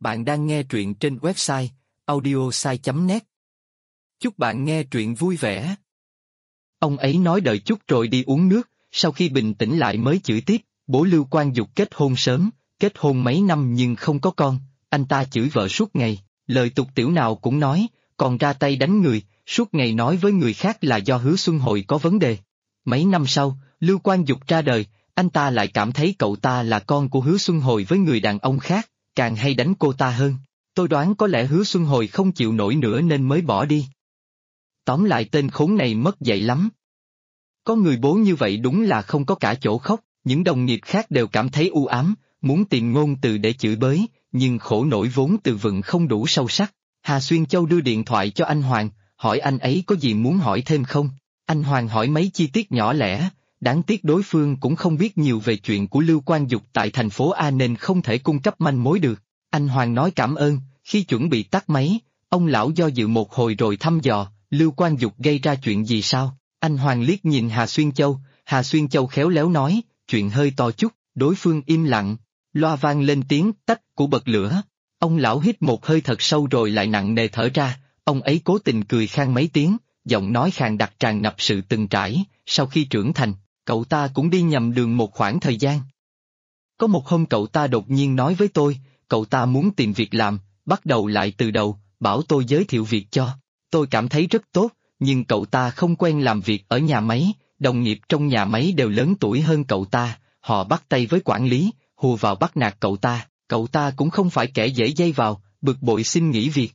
Bạn đang nghe truyện trên website audiosai.net. Chúc bạn nghe truyện vui vẻ. Ông ấy nói đợi chút rồi đi uống nước, sau khi bình tĩnh lại mới chửi tiếp, bố Lưu Quang Dục kết hôn sớm, kết hôn mấy năm nhưng không có con, anh ta chửi vợ suốt ngày, lời tục tiểu nào cũng nói, còn ra tay đánh người, suốt ngày nói với người khác là do Hứa Xuân Hồi có vấn đề. Mấy năm sau, Lưu Quang Dục ra đời, anh ta lại cảm thấy cậu ta là con của Hứa Xuân Hồi với người đàn ông khác, càng hay đánh cô ta hơn. Tôi đoán có lẽ Hứa Xuân Hồi không chịu nổi nữa nên mới bỏ đi. Tóm lại tên khốn này mất dạy lắm. Có người bố như vậy đúng là không có cả chỗ khóc, những đồng nghiệp khác đều cảm thấy u ám, muốn tìm ngôn từ để chửi bới, nhưng khổ nổi vốn từ vựng không đủ sâu sắc. Hà Xuyên Châu đưa điện thoại cho anh Hoàng, hỏi anh ấy có gì muốn hỏi thêm không. Anh Hoàng hỏi mấy chi tiết nhỏ lẻ, đáng tiếc đối phương cũng không biết nhiều về chuyện của Lưu Quang Dục tại thành phố A nên không thể cung cấp manh mối được. Anh Hoàng nói cảm ơn, khi chuẩn bị tắt máy, ông lão do dự một hồi rồi thăm dò, Lưu Quang Dục gây ra chuyện gì sao? Anh Hoàng liếc nhìn Hà Xuyên Châu khéo léo nói, chuyện hơi to chút, đối phương im lặng, loa vang lên tiếng tách của bật lửa. Ông lão hít một hơi thật sâu rồi lại nặng nề thở ra, ông ấy cố tình cười khan mấy tiếng, giọng nói khàn đặc tràn ngập sự từng trải, sau khi trưởng thành, cậu ta cũng đi nhầm đường một khoảng thời gian. Có một hôm cậu ta đột nhiên nói với tôi, cậu ta muốn tìm việc làm, bắt đầu lại từ đầu, bảo tôi giới thiệu việc cho. Tôi cảm thấy rất tốt, nhưng cậu ta không quen làm việc ở nhà máy, đồng nghiệp trong nhà máy đều lớn tuổi hơn cậu ta, họ bắt tay với quản lý, hùa vào bắt nạt cậu ta cũng không phải kẻ dễ dây vào, bực bội xin nghỉ việc.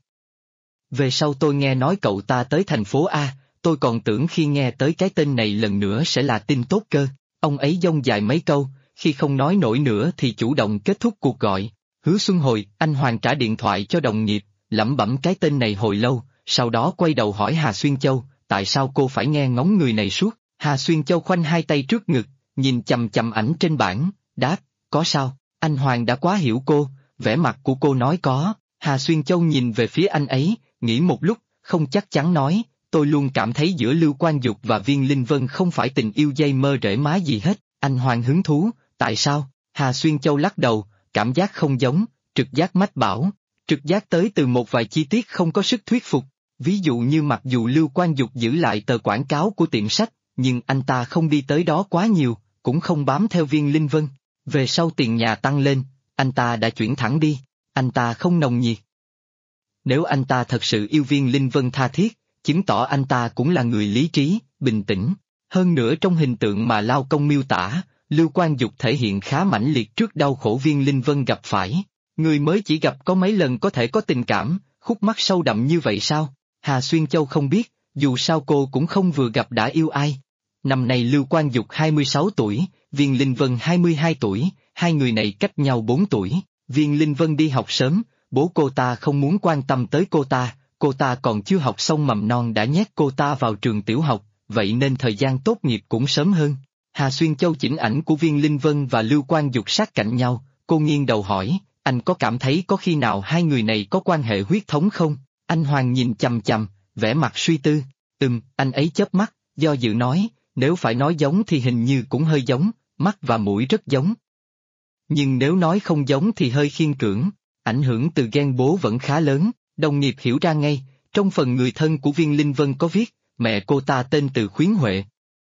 Về sau tôi nghe nói cậu ta tới thành phố A, tôi còn tưởng khi nghe tới cái tên này lần nữa sẽ là tin tốt cơ. Ông ấy dông dài mấy câu, khi không nói nổi nữa thì chủ động kết thúc cuộc gọi. Hứa Xuân Hồi, anh Hoàng trả điện thoại cho đồng nghiệp, lẩm bẩm cái tên này hồi lâu, sau đó quay đầu hỏi Hà Xuyên Châu, tại sao cô phải nghe ngóng người này suốt? Hà Xuyên Châu khoanh hai tay trước ngực, nhìn chằm chằm ảnh trên bảng, đáp, có sao? Anh Hoàng đã quá hiểu cô, vẻ mặt của cô nói có. Hà Xuyên Châu nhìn về phía anh ấy, nghĩ một lúc, không chắc chắn nói, tôi luôn cảm thấy giữa Lưu Quang Dục và Viên Linh Vân không phải tình yêu dây mơ rễ má gì hết. Anh Hoàng hứng thú, tại sao? Hà Xuyên Châu lắc đầu, cảm giác không giống, trực giác mách bảo. Trực giác tới từ một vài chi tiết không có sức thuyết phục, ví dụ như mặc dù Lưu Quang Dục giữ lại tờ quảng cáo của tiệm sách, nhưng anh ta không đi tới đó quá nhiều, cũng không bám theo Viên Linh Vân. Về sau tiền nhà tăng lên, anh ta đã chuyển thẳng đi, anh ta không nồng nhiệt. Nếu anh ta thật sự yêu Viên Linh Vân tha thiết, chứng tỏ anh ta cũng là người lý trí, bình tĩnh. Hơn nữa trong hình tượng mà Lao Công miêu tả, Lưu Quang Dục thể hiện khá mãnh liệt trước đau khổ Viên Linh Vân gặp phải. Người mới chỉ gặp có mấy lần có thể có tình cảm, khúc mắc sâu đậm như vậy sao? Hà Xuyên Châu không biết, dù sao cô cũng không vừa gặp đã yêu ai. Năm nay Lưu Quang Dục 26 tuổi, Viên Linh Vân 22 tuổi, hai người này cách nhau 4 tuổi. Viên Linh Vân đi học sớm, bố cô ta không muốn quan tâm tới cô ta còn chưa học xong mầm non đã nhét cô ta vào trường tiểu học, vậy nên thời gian tốt nghiệp cũng sớm hơn. Hà Xuyên Châu chỉnh ảnh của Viên Linh Vân và Lưu Quang Dục sát cạnh nhau, cô nghiêng đầu hỏi, anh có cảm thấy có khi nào hai người này có quan hệ huyết thống không? Anh Hoàng nhìn chằm chằm, vẻ mặt suy tư, anh ấy chớp mắt, do dự nói, nếu phải nói giống thì hình như cũng hơi giống, mắt và mũi rất giống. Nhưng nếu nói không giống thì hơi khiên cưỡng, ảnh hưởng từ gen bố vẫn khá lớn, đồng nghiệp hiểu ra ngay, trong phần người thân của Viên Linh Vân có viết, mẹ cô ta tên Từ Khuyến Huệ.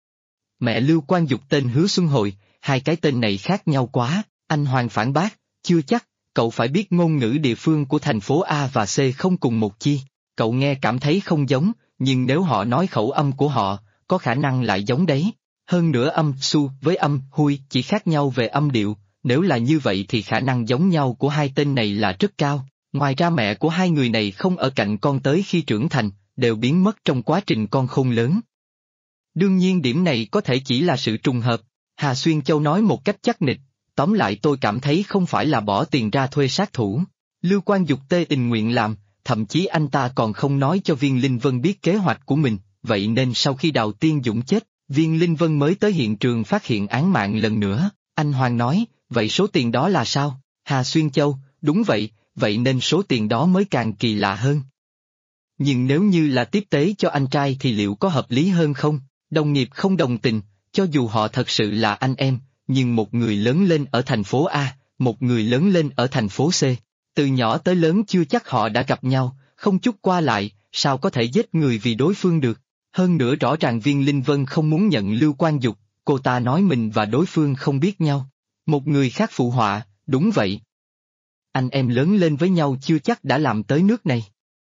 Mẹ Lưu Quang Dục tên Hứa Xuân Hồi, hai cái tên này khác nhau quá, anh Hoàng phản bác, chưa chắc, cậu phải biết ngôn ngữ địa phương của thành phố A và C không cùng một chi, cậu nghe cảm thấy không giống, nhưng nếu họ nói khẩu âm của họ, có khả năng lại giống đấy. Hơn nữa âm su với âm hui chỉ khác nhau về âm điệu, nếu là như vậy thì khả năng giống nhau của hai tên này là rất cao. Ngoài ra mẹ của hai người này không ở cạnh con tới khi trưởng thành, đều biến mất trong quá trình con khôn lớn. Đương nhiên điểm này có thể chỉ là sự trùng hợp, Hà Xuyên Châu nói một cách chắc nịch, tóm lại tôi cảm thấy không phải là bỏ tiền ra thuê sát thủ. Lưu Quang Dục tình nguyện làm, thậm chí anh ta còn không nói cho Viên Linh Vân biết kế hoạch của mình, vậy nên sau khi Đào Tiên Dũng chết, Viên Linh Vân mới tới hiện trường phát hiện án mạng lần nữa. Anh Hoàng nói, vậy số tiền đó là sao? Hà Xuyên Châu, đúng vậy, vậy nên số tiền đó mới càng kỳ lạ hơn. Nhưng nếu như là tiếp tế cho anh trai thì liệu có hợp lý hơn không? Đồng nghiệp không đồng tình, cho dù họ thật sự là anh em, nhưng một người lớn lên ở thành phố A, một người lớn lên ở thành phố C. Từ nhỏ tới lớn chưa chắc họ đã gặp nhau, không chút qua lại, sao có thể giết người vì đối phương được. Hơn nữa rõ ràng Viên Linh Vân không muốn nhận Lưu Quan Dục, cô ta nói mình và đối phương không biết nhau. Một người khác phụ họa, đúng vậy. Anh em lớn lên với nhau chưa chắc đã làm tới nước này.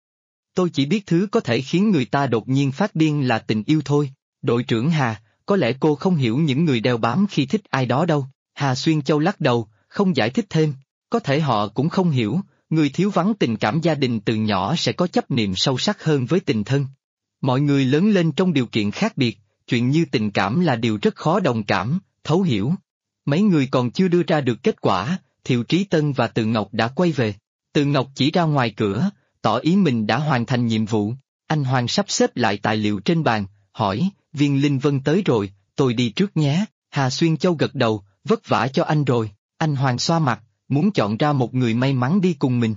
Tôi chỉ biết thứ có thể khiến người ta đột nhiên phát điên là tình yêu thôi. Đội trưởng Hà, có lẽ cô không hiểu những người đeo bám khi thích ai đó đâu. Hà Xuyên Châu lắc đầu, không giải thích thêm. Có thể họ cũng không hiểu, người thiếu vắng tình cảm gia đình từ nhỏ sẽ có chấp niệm sâu sắc hơn với tình thân. Mọi người lớn lên trong điều kiện khác biệt, chuyện như tình cảm là điều rất khó đồng cảm, thấu hiểu. Mấy người còn chưa đưa ra được kết quả, Thiệu Trí Tân và Từ Ngọc đã quay về. Từ Ngọc chỉ ra ngoài cửa, tỏ ý mình đã hoàn thành nhiệm vụ. Anh Hoàng sắp xếp lại tài liệu trên bàn, hỏi, Viên Linh Vân tới rồi, tôi đi trước nhé. Hà Xuyên Châu gật đầu, vất vả cho anh rồi. Anh Hoàng xoa mặt, muốn chọn ra một người may mắn đi cùng mình.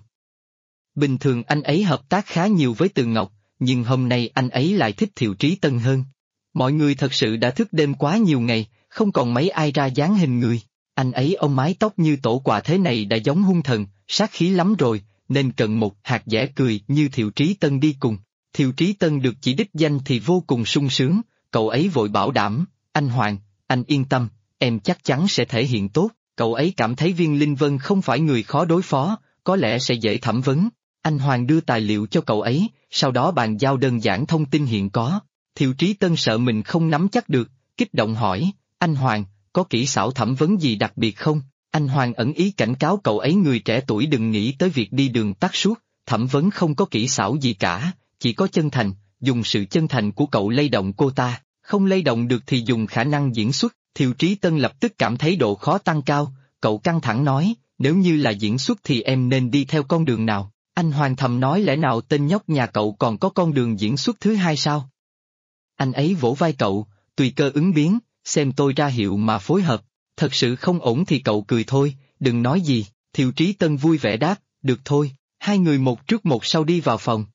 Bình thường anh ấy hợp tác khá nhiều với Từ Ngọc, nhưng hôm nay anh ấy lại thích Thiệu Trí Tân hơn. Mọi người thật sự đã thức đêm quá nhiều ngày, không còn mấy ai ra dáng hình người. Anh ấy ôm mái tóc như tổ quạ thế này đã giống hung thần, sát khí lắm rồi, nên cần một hạt dẻ cười như Thiệu Trí Tân đi cùng. Thiệu Trí Tân được chỉ đích danh thì vô cùng sung sướng, cậu ấy vội bảo đảm, anh Hoàng, anh yên tâm, em chắc chắn sẽ thể hiện tốt. Cậu ấy cảm thấy Viên Linh Vân không phải người khó đối phó, có lẽ sẽ dễ thẩm vấn. Anh Hoàng đưa tài liệu cho cậu ấy, sau đó bàn giao đơn giản thông tin hiện có. Thiệu Trí Tân sợ mình không nắm chắc được, kích động hỏi, anh Hoàng, có kỹ xảo thẩm vấn gì đặc biệt không? Anh Hoàng ẩn ý cảnh cáo cậu ấy người trẻ tuổi đừng nghĩ tới việc đi đường tắt suốt, thẩm vấn không có kỹ xảo gì cả, chỉ có chân thành, dùng sự chân thành của cậu lay động cô ta, không lay động được thì dùng khả năng diễn xuất. Thiệu Trí Tân lập tức cảm thấy độ khó tăng cao, cậu căng thẳng nói, nếu như là diễn xuất thì em nên đi theo con đường nào? Anh Hoàng thầm nói lẽ nào tên nhóc nhà cậu còn có con đường diễn xuất thứ hai sao? Anh ấy vỗ vai cậu, tùy cơ ứng biến, xem tôi ra hiệu mà phối hợp, thật sự không ổn thì cậu cười thôi, đừng nói gì. Thiệu Trí Tân vui vẻ đáp, được thôi, hai người một trước một sau đi vào phòng.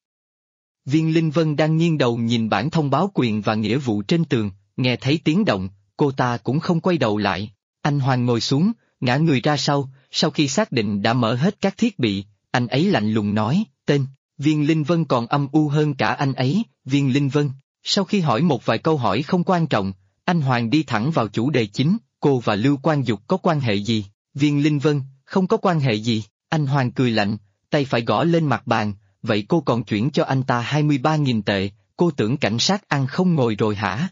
Viên Linh Vân đang nghiêng đầu nhìn bản thông báo quyền và nghĩa vụ trên tường, nghe thấy tiếng động, cô ta cũng không quay đầu lại. Anh Hoàng ngồi xuống, ngã người ra sau khi xác định đã mở hết các thiết bị, anh ấy lạnh lùng nói, tên. Viên Linh Vân còn âm u hơn cả anh ấy, Viên Linh Vân. Sau khi hỏi một vài câu hỏi không quan trọng, anh Hoàng đi thẳng vào chủ đề chính, cô và Lưu Quan Dục có quan hệ gì? Viên Linh Vân, không có quan hệ gì. Anh Hoàng cười lạnh, tay phải gõ lên mặt bàn, vậy cô còn chuyển cho anh ta 23.000 tệ, cô tưởng cảnh sát ăn không ngồi rồi hả?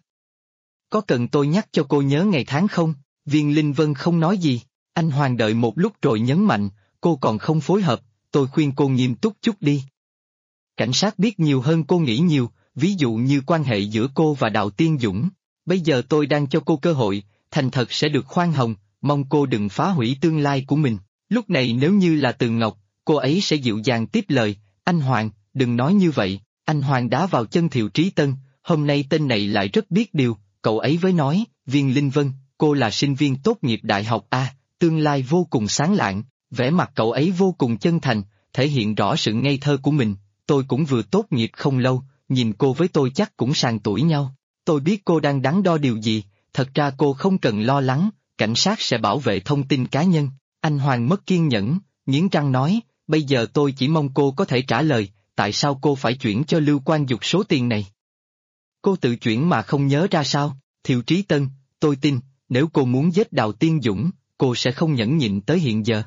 Có cần tôi nhắc cho cô nhớ ngày tháng không? Viên Linh Vân không nói gì, anh Hoàng đợi một lúc rồi nhấn mạnh, cô còn không phối hợp, tôi khuyên cô nghiêm túc chút đi. Cảnh sát biết nhiều hơn cô nghĩ nhiều, ví dụ như quan hệ giữa cô và Đào Tiên Dũng. Bây giờ tôi đang cho cô cơ hội, thành thật sẽ được khoan hồng, mong cô đừng phá hủy tương lai của mình. Lúc này nếu như là Từ Ngọc, cô ấy sẽ dịu dàng tiếp lời, anh Hoàng, đừng nói như vậy. Anh Hoàng đá vào chân Thiệu Trí Tân, hôm nay tên này lại rất biết điều, cậu ấy với nói, Viên Linh Vân, cô là sinh viên tốt nghiệp đại học A, tương lai vô cùng sáng lạng, vẻ mặt cậu ấy vô cùng chân thành, thể hiện rõ sự ngây thơ của mình, tôi cũng vừa tốt nghiệp không lâu, nhìn cô với tôi chắc cũng sàn tuổi nhau. Tôi biết cô đang đắn đo điều gì, thật ra cô không cần lo lắng, cảnh sát sẽ bảo vệ thông tin cá nhân. Anh Hoàng mất kiên nhẫn, nghiến răng nói, bây giờ tôi chỉ mong cô có thể trả lời, tại sao cô phải chuyển cho Lưu Quan Dục số tiền này? Cô tự chuyển mà không nhớ ra sao? Thiệu Trí Tân, tôi tin, nếu cô muốn giết Đào Tiên Dũng, cô sẽ không nhẫn nhịn tới hiện giờ.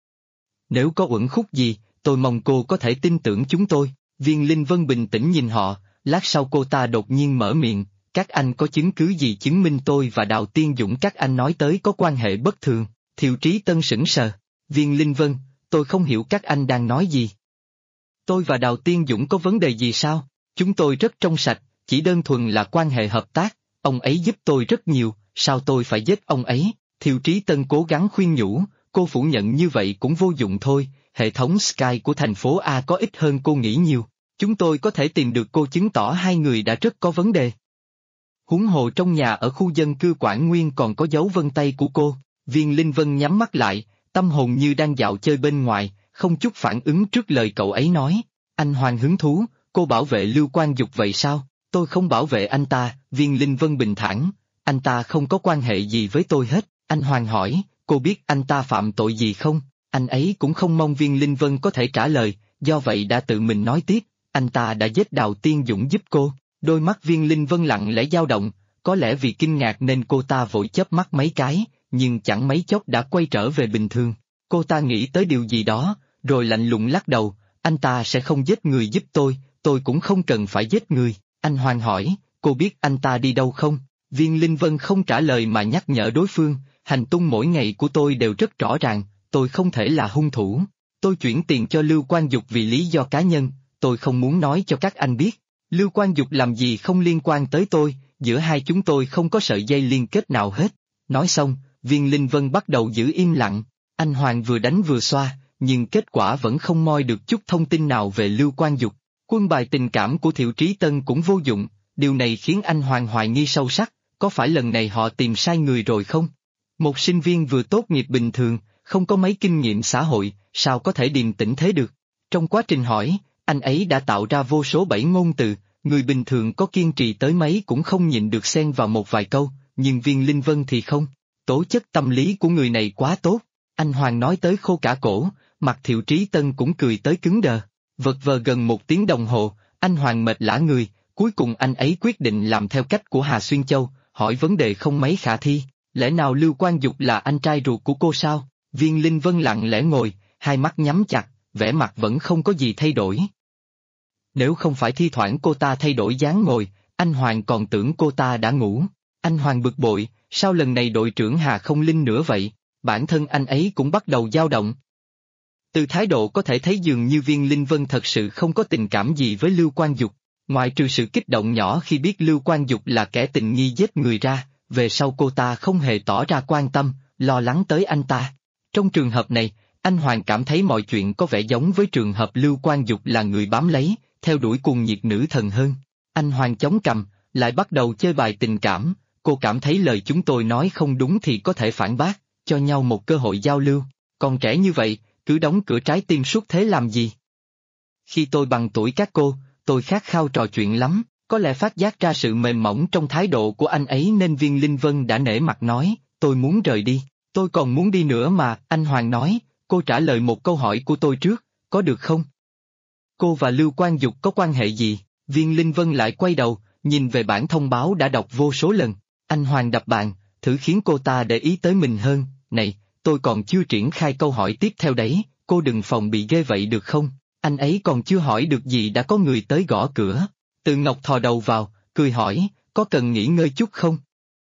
Nếu có uẩn khúc gì, tôi mong cô có thể tin tưởng chúng tôi. Viên Linh Vân bình tĩnh nhìn họ, lát sau cô ta đột nhiên mở miệng, các anh có chứng cứ gì chứng minh tôi và Đào Tiên Dũng các anh nói tới có quan hệ bất thường? Thiệu Trí Tân sững sờ, Viên Linh Vân, tôi không hiểu các anh đang nói gì. Tôi và Đào Tiên Dũng có vấn đề gì sao? Chúng tôi rất trong sạch, chỉ đơn thuần là quan hệ hợp tác, ông ấy giúp tôi rất nhiều, sao tôi phải giết ông ấy? Thiệu Trí Tân cố gắng khuyên nhủ, cô phủ nhận như vậy cũng vô dụng thôi, hệ thống Sky của thành phố A có ít hơn cô nghĩ nhiều, chúng tôi có thể tìm được cô chứng tỏ hai người đã rất có vấn đề. Huống hồ trong nhà ở khu dân cư Quảng Nguyên còn có dấu vân tay của cô. Viên Linh Vân nhắm mắt lại, tâm hồn như đang dạo chơi bên ngoài, không chút phản ứng trước lời cậu ấy nói. Anh Hoàng hứng thú, cô bảo vệ Lưu Quan Dục vậy sao? Tôi không bảo vệ anh ta, Viên Linh Vân bình thản, anh ta không có quan hệ gì với tôi hết. Anh Hoàng hỏi, cô biết anh ta phạm tội gì không? Anh ấy cũng không mong Viên Linh Vân có thể trả lời, do vậy đã tự mình nói tiếp, anh ta đã giết Đào Tiên Dũng giúp cô. Đôi mắt Viên Linh Vân lặng lẽ dao động, có lẽ vì kinh ngạc nên cô ta vội chớp mắt mấy cái, nhưng chẳng mấy chốc đã quay trở về bình thường. Cô ta nghĩ tới điều gì đó, rồi lạnh lùng lắc đầu, anh ta sẽ không giết người giúp tôi cũng không cần phải giết người. Anh Hoàng hỏi, cô biết anh ta đi đâu không? Viên Linh Vân không trả lời mà nhắc nhở đối phương, hành tung mỗi ngày của tôi đều rất rõ ràng, tôi không thể là hung thủ. Tôi chuyển tiền cho Lưu Quang Dục vì lý do cá nhân, tôi không muốn nói cho các anh biết. Lưu Quang Dục làm gì không liên quan tới tôi, giữa hai chúng tôi không có sợi dây liên kết nào hết. Nói xong, Viên Linh Vân bắt đầu giữ im lặng. Anh Hoàng vừa đánh vừa xoa, nhưng kết quả vẫn không moi được chút thông tin nào về Lưu Quang Dục. Quân bài tình cảm của Thiệu Trí Tân cũng vô dụng, điều này khiến anh Hoàng hoài nghi sâu sắc, có phải lần này họ tìm sai người rồi không? Một sinh viên vừa tốt nghiệp bình thường, không có mấy kinh nghiệm xã hội, sao có thể điềm tĩnh thế được? Trong quá trình hỏi, anh ấy đã tạo ra vô số bẫy ngôn từ, người bình thường có kiên trì tới mấy cũng không nhịn được xen vào một vài câu, nhưng Viên Linh Vân thì không. Tố chất tâm lý của người này quá tốt. Anh Hoàng nói tới khô cả cổ, mặt Thiệu Trí Tân cũng cười tới cứng đờ. Vật vờ gần 1 tiếng đồng hồ, anh Hoàng mệt lả người, cuối cùng anh ấy quyết định làm theo cách của Hà Xuyên Châu, hỏi vấn đề không mấy khả thi. Lẽ nào Lưu Quang Dục là anh trai ruột của cô sao? Viên Linh Vân lặng lẽ ngồi, hai mắt nhắm chặt, vẻ mặt vẫn không có gì thay đổi. Nếu không phải thi thoảng cô ta thay đổi dáng ngồi, anh Hoàng còn tưởng cô ta đã ngủ. Anh Hoàng bực bội, sao lần này đội trưởng Hà không linh nữa vậy? Bản thân anh ấy cũng bắt đầu dao động. Từ thái độ có thể thấy dường như Viên Linh Vân thật sự không có tình cảm gì với Lưu Quang Dục, ngoại trừ sự kích động nhỏ khi biết Lưu Quang Dục là kẻ tình nghi giết người ra, về sau cô ta không hề tỏ ra quan tâm, lo lắng tới anh ta. Trong trường hợp này, anh Hoàng cảm thấy mọi chuyện có vẻ giống với trường hợp Lưu Quang Dục là người bám lấy, theo đuổi cuồng nhiệt nữ thần hơn. Anh Hoàng chống cằm, lại bắt đầu chơi bài tình cảm, cô cảm thấy lời chúng tôi nói không đúng thì có thể phản bác, cho nhau một cơ hội giao lưu. Còn trẻ như vậy, cứ đóng cửa trái tim suốt thế làm gì? Khi tôi bằng tuổi các cô, tôi khát khao trò chuyện lắm, có lẽ phát giác ra sự mềm mỏng trong thái độ của anh ấy nên Viên Linh Vân đã nể mặt nói, tôi muốn rời đi, tôi còn muốn đi nữa mà. Anh Hoàng nói, cô trả lời một câu hỏi của tôi trước, có được không? Cô và Lưu Quang Dục có quan hệ gì? Viên Linh Vân lại quay đầu, nhìn về bản thông báo đã đọc vô số lần. Anh Hoàng đập bàn, thử khiến cô ta để ý tới mình hơn, này, tôi còn chưa triển khai câu hỏi tiếp theo đấy, cô đừng phòng bị ghê vậy được không? Anh ấy còn chưa hỏi được gì đã có người tới gõ cửa. Từ Ngọc thò đầu vào, cười hỏi, có cần nghỉ ngơi chút không?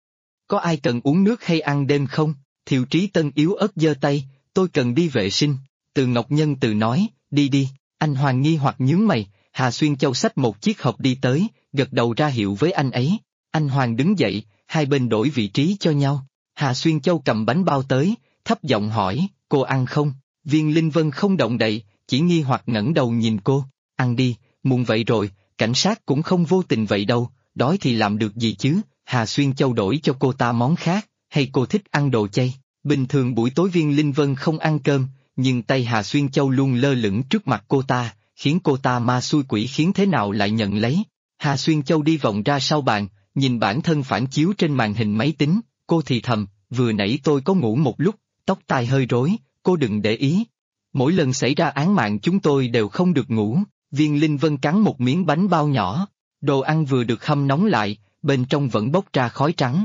Có ai cần uống nước hay ăn đêm không? Thiệu Trí Tân yếu ớt giơ tay, tôi cần đi vệ sinh. Từ Ngọc nhân từ nói, đi đi. Anh Hoàng nghi hoặc nhướng mày, Hà Xuyên Châu xách một chiếc hộp đi tới, gật đầu ra hiệu với anh ấy. Anh Hoàng đứng dậy, hai bên đổi vị trí cho nhau. Hà Xuyên Châu cầm bánh bao tới, thấp giọng hỏi, cô ăn không? Viên Linh Vân không động đậy, chỉ nghi hoặc ngẩng đầu nhìn cô, ăn đi, muộn vậy rồi, cảnh sát cũng không vô tình vậy đâu, đói thì làm được gì chứ? Hà Xuyên Châu đổi cho cô ta món khác, hay cô thích ăn đồ chay? Bình thường buổi tối Viên Linh Vân không ăn cơm, nhưng tay Hà Xuyên Châu luôn lơ lửng trước mặt cô ta, khiến cô ta ma xui quỷ khiến thế nào lại nhận lấy. Hà Xuyên Châu đi vòng ra sau bàn, nhìn bản thân phản chiếu trên màn hình máy tính, cô thì thầm, vừa nãy tôi có ngủ một lúc, tóc tai hơi rối, cô đừng để ý. Mỗi lần xảy ra án mạng chúng tôi đều không được ngủ. Viên Linh Vân cắn một miếng bánh bao nhỏ, đồ ăn vừa được hâm nóng lại, bên trong vẫn bốc ra khói trắng.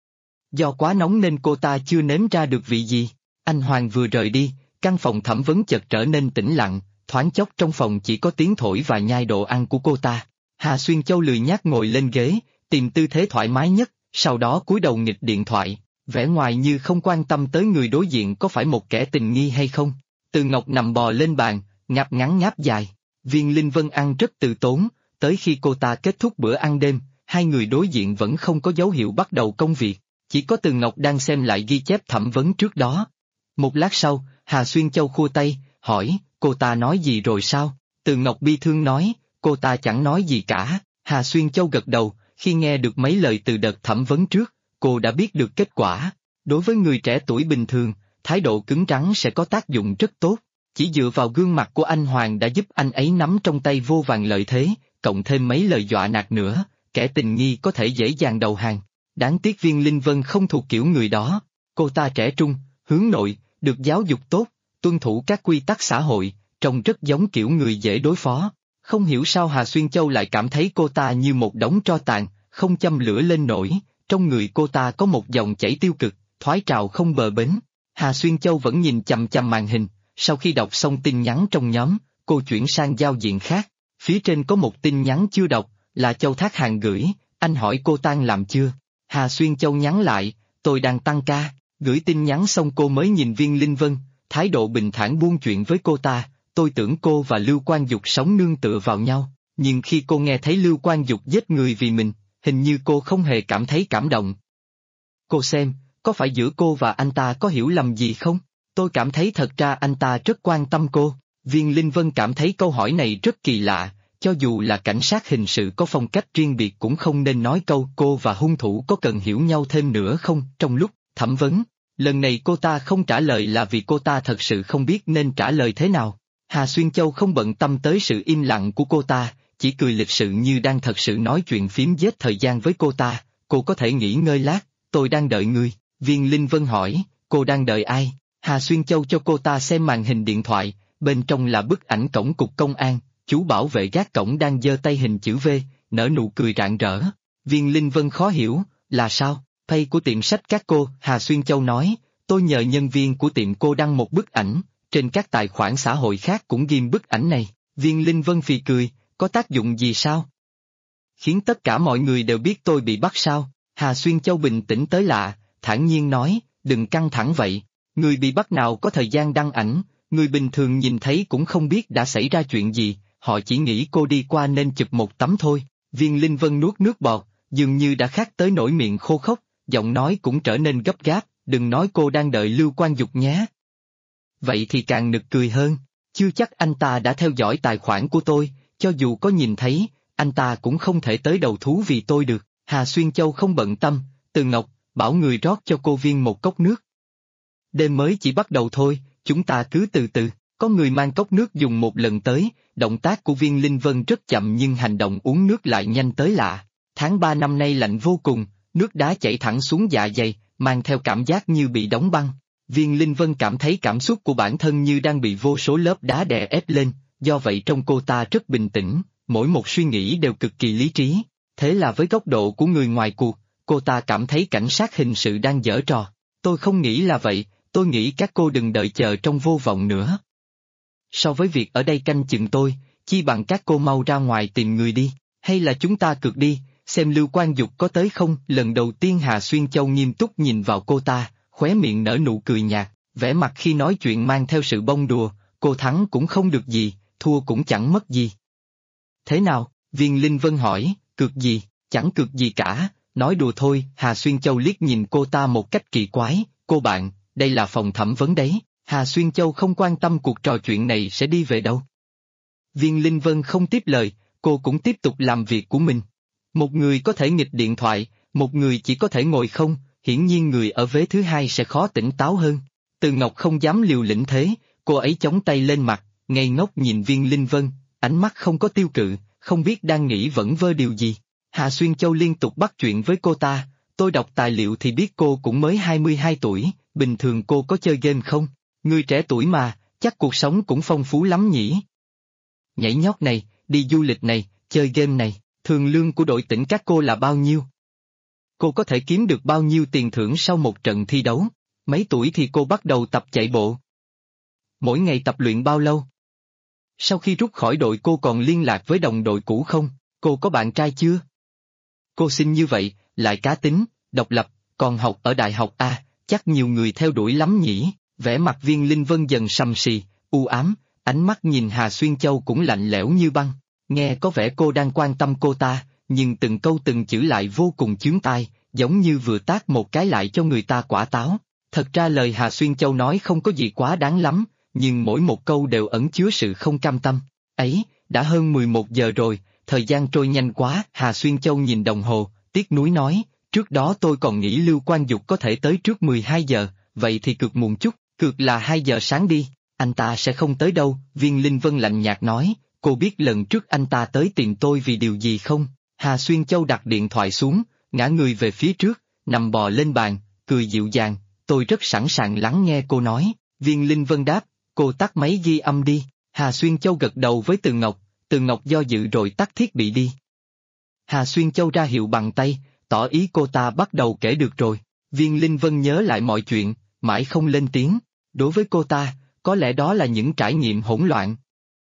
Do quá nóng nên cô ta chưa nếm ra được vị gì. Anh Hoàng vừa rời đi, căn phòng thẩm vấn chợt trở nên tĩnh lặng, thoáng chốc trong phòng chỉ có tiếng thổi và nhai đồ ăn của cô ta. Hà Xuyên Châu lười nhác ngồi lên ghế, tìm tư thế thoải mái nhất, sau đó cúi đầu nghịch điện thoại, vẻ ngoài như không quan tâm tới người đối diện có phải một kẻ tình nghi hay không. Từ Ngọc nằm bò lên bàn, ngáp ngắn ngáp dài. Viên Linh Vân ăn rất từ tốn, tới khi cô ta kết thúc bữa ăn đêm, hai người đối diện vẫn không có dấu hiệu bắt đầu công việc, chỉ có Từ Ngọc đang xem lại ghi chép thẩm vấn trước đó. Một lát sau, Hà Xuyên Châu khua tay, hỏi, cô ta nói gì rồi sao? Từ Ngọc bi thương nói, cô ta chẳng nói gì cả. Hà Xuyên Châu gật đầu, khi nghe được mấy lời từ đợt thẩm vấn trước, cô đã biết được kết quả. Đối với người trẻ tuổi bình thường, thái độ cứng rắn sẽ có tác dụng rất tốt. Chỉ dựa vào gương mặt của anh Hoàng đã giúp anh ấy nắm trong tay vô vàn lợi thế, cộng thêm mấy lời dọa nạt nữa, kẻ tình nghi có thể dễ dàng đầu hàng. Đáng tiếc Viên Linh Vân không thuộc kiểu người đó. Cô ta trẻ trung, hướng nội, được giáo dục tốt, tuân thủ các quy tắc xã hội, trông rất giống kiểu người dễ đối phó. Không hiểu sao Hà Xuyên Châu lại cảm thấy cô ta như một đống tro tàn, không châm lửa lên nổi, trong người cô ta có một dòng chảy tiêu cực, thoái trào không bờ bến. Hà Xuyên Châu vẫn nhìn chằm chằm màn hình, sau khi đọc xong tin nhắn trong nhóm, cô chuyển sang giao diện khác. Phía trên có một tin nhắn chưa đọc, là Châu Thác Hàng gửi, anh hỏi cô tan làm chưa? Hà Xuyên Châu nhắn lại, tôi đang tăng ca, gửi tin nhắn xong cô mới nhìn Viên Linh Vân, thái độ bình thản buôn chuyện với cô ta. Tôi tưởng cô và Lưu Quang Dục sống nương tựa vào nhau, nhưng khi cô nghe thấy Lưu Quang Dục giết người vì mình, hình như cô không hề cảm thấy cảm động. Cô xem, có phải giữa cô và anh ta có hiểu lầm gì không? Tôi cảm thấy thật ra anh ta rất quan tâm cô. Viên Linh Vân cảm thấy câu hỏi này rất kỳ lạ, cho dù là cảnh sát hình sự có phong cách riêng biệt cũng không nên nói câu cô và hung thủ có cần hiểu nhau thêm nữa không. Trong lúc thẩm vấn, lần này cô ta không trả lời là vì cô ta thật sự không biết nên trả lời thế nào. Hà Xuyên Châu không bận tâm tới sự im lặng của cô ta, chỉ cười lịch sự như đang thật sự nói chuyện phím giết thời gian với cô ta. Cô có thể nghỉ ngơi lát, tôi đang đợi ngươi. Viên Linh Vân hỏi, cô đang đợi ai? Hà Xuyên Châu cho cô ta xem màn hình điện thoại, bên trong là bức ảnh cổng cục công an, chú bảo vệ gác cổng đang giơ tay hình chữ V, nở nụ cười rạng rỡ. Viên Linh Vân khó hiểu, là sao? Pay của tiệm sách các cô, Hà Xuyên Châu nói, tôi nhờ nhân viên của tiệm cô đăng một bức ảnh, trên các tài khoản xã hội khác cũng ghim bức ảnh này. Viên Linh Vân phì cười, có tác dụng gì sao? Khiến tất cả mọi người đều biết tôi bị bắt sao? Hà Xuyên Châu bình tĩnh tới lạ, thản nhiên nói, đừng căng thẳng vậy, người bị bắt nào có thời gian đăng ảnh, người bình thường nhìn thấy cũng không biết đã xảy ra chuyện gì, họ chỉ nghĩ cô đi qua nên chụp một tấm thôi. Viên Linh Vân nuốt nước bọt, dường như đã khát tới nỗi miệng khô khốc, giọng nói cũng trở nên gấp gáp, đừng nói cô đang đợi Lưu Quang Dục nhé. Vậy thì càng nực cười hơn, chưa chắc anh ta đã theo dõi tài khoản của tôi, cho dù có nhìn thấy, anh ta cũng không thể tới đầu thú vì tôi được. Hà Xuyên Châu không bận tâm, Từ Ngọc, bảo người rót cho cô viên một cốc nước. Đêm mới chỉ bắt đầu thôi, chúng ta cứ từ từ. Có người mang cốc nước dùng một lần tới, động tác của Viên Linh Vân rất chậm nhưng hành động uống nước lại nhanh tới lạ. Tháng 3 năm nay lạnh vô cùng, nước đá chảy thẳng xuống dạ dày, mang theo cảm giác như bị đóng băng. Viên Linh Vân cảm thấy cảm xúc của bản thân như đang bị vô số lớp đá đè ép lên, do vậy trong cô ta rất bình tĩnh, mỗi một suy nghĩ đều cực kỳ lý trí. Thế là với góc độ của người ngoài cuộc, cô ta cảm thấy cảnh sát hình sự đang giở trò. Tôi không nghĩ là vậy, tôi nghĩ các cô đừng đợi chờ trong vô vọng nữa. So với việc ở đây canh chừng tôi, chi bằng các cô mau ra ngoài tìm người đi, hay là chúng ta cược đi, xem Lưu Quang Dục có tới không. Lần đầu tiên Hà Xuyên Châu nghiêm túc nhìn vào cô ta, khóe miệng nở nụ cười nhạt, vẻ mặt khi nói chuyện mang theo sự bông đùa, cô thắng cũng không được gì, thua cũng chẳng mất gì. Thế nào? Viên Linh Vân hỏi, cược gì? Chẳng cược gì cả, nói đùa thôi. Hà Xuyên Châu liếc nhìn cô ta một cách kỳ quái, cô bạn, đây là phòng thẩm vấn đấy. Hà Xuyên Châu không quan tâm cuộc trò chuyện này sẽ đi về đâu. Viên Linh Vân không tiếp lời, cô cũng tiếp tục làm việc của mình. Một người có thể nghịch điện thoại, một người chỉ có thể ngồi không, hiển nhiên người ở vế thứ hai sẽ khó tỉnh táo hơn. Từ Ngọc không dám liều lĩnh thế, cô ấy chống tay lên mặt, ngây ngốc nhìn Viên Linh Vân, ánh mắt không có tiêu cự, không biết đang nghĩ vẩn vơ điều gì. Hà Xuyên Châu liên tục bắt chuyện với cô ta, tôi đọc tài liệu thì biết cô cũng mới 22 tuổi, bình thường cô có chơi game không? Người trẻ tuổi mà, chắc cuộc sống cũng phong phú lắm nhỉ? Nhảy nhót này, đi du lịch này, chơi game này, thường lương của đội tỉnh các cô là bao nhiêu? Cô có thể kiếm được bao nhiêu tiền thưởng sau một trận thi đấu? Mấy tuổi thì cô bắt đầu tập chạy bộ? Mỗi ngày tập luyện bao lâu? Sau khi rút khỏi đội cô còn liên lạc với đồng đội cũ không? Cô có bạn trai chưa? Cô xinh như vậy, lại cá tính, độc lập, còn học ở đại học A, chắc nhiều người theo đuổi lắm nhỉ? Vẻ mặt Viên Linh Vân dần sầm sì, u ám, ánh mắt nhìn Hà Xuyên Châu cũng lạnh lẽo như băng. Nghe có vẻ cô đang quan tâm cô ta, nhưng từng câu từng chữ lại vô cùng chướng tai, giống như vừa tát một cái lại cho người ta quả táo. Thật ra lời Hà Xuyên Châu nói không có gì quá đáng lắm, nhưng mỗi một câu đều ẩn chứa sự không cam tâm. Ấy, đã hơn 11 giờ rồi, thời gian trôi nhanh quá. Hà Xuyên Châu nhìn đồng hồ, tiếc nuối nói, trước đó tôi còn nghĩ Lưu Quang Dục có thể tới trước 12 giờ, vậy thì cược muộn chút, cược là 2 giờ sáng đi, anh ta sẽ không tới đâu. Viên Linh Vân lạnh nhạt nói, cô biết lần trước anh ta tới tìm tôi vì điều gì không? Hà Xuyên Châu đặt điện thoại xuống, ngã người về phía trước, nằm bò lên bàn, cười dịu dàng, tôi rất sẵn sàng lắng nghe cô nói. Viên Linh Vân đáp, cô tắt máy ghi âm đi. Hà Xuyên Châu gật đầu với Từ Ngọc do dự rồi tắt thiết bị đi. Hà Xuyên Châu ra hiệu bằng tay, tỏ ý cô ta bắt đầu kể được rồi. Viên Linh Vân nhớ lại mọi chuyện, mãi không lên tiếng. Đối với cô ta, có lẽ đó là những trải nghiệm hỗn loạn.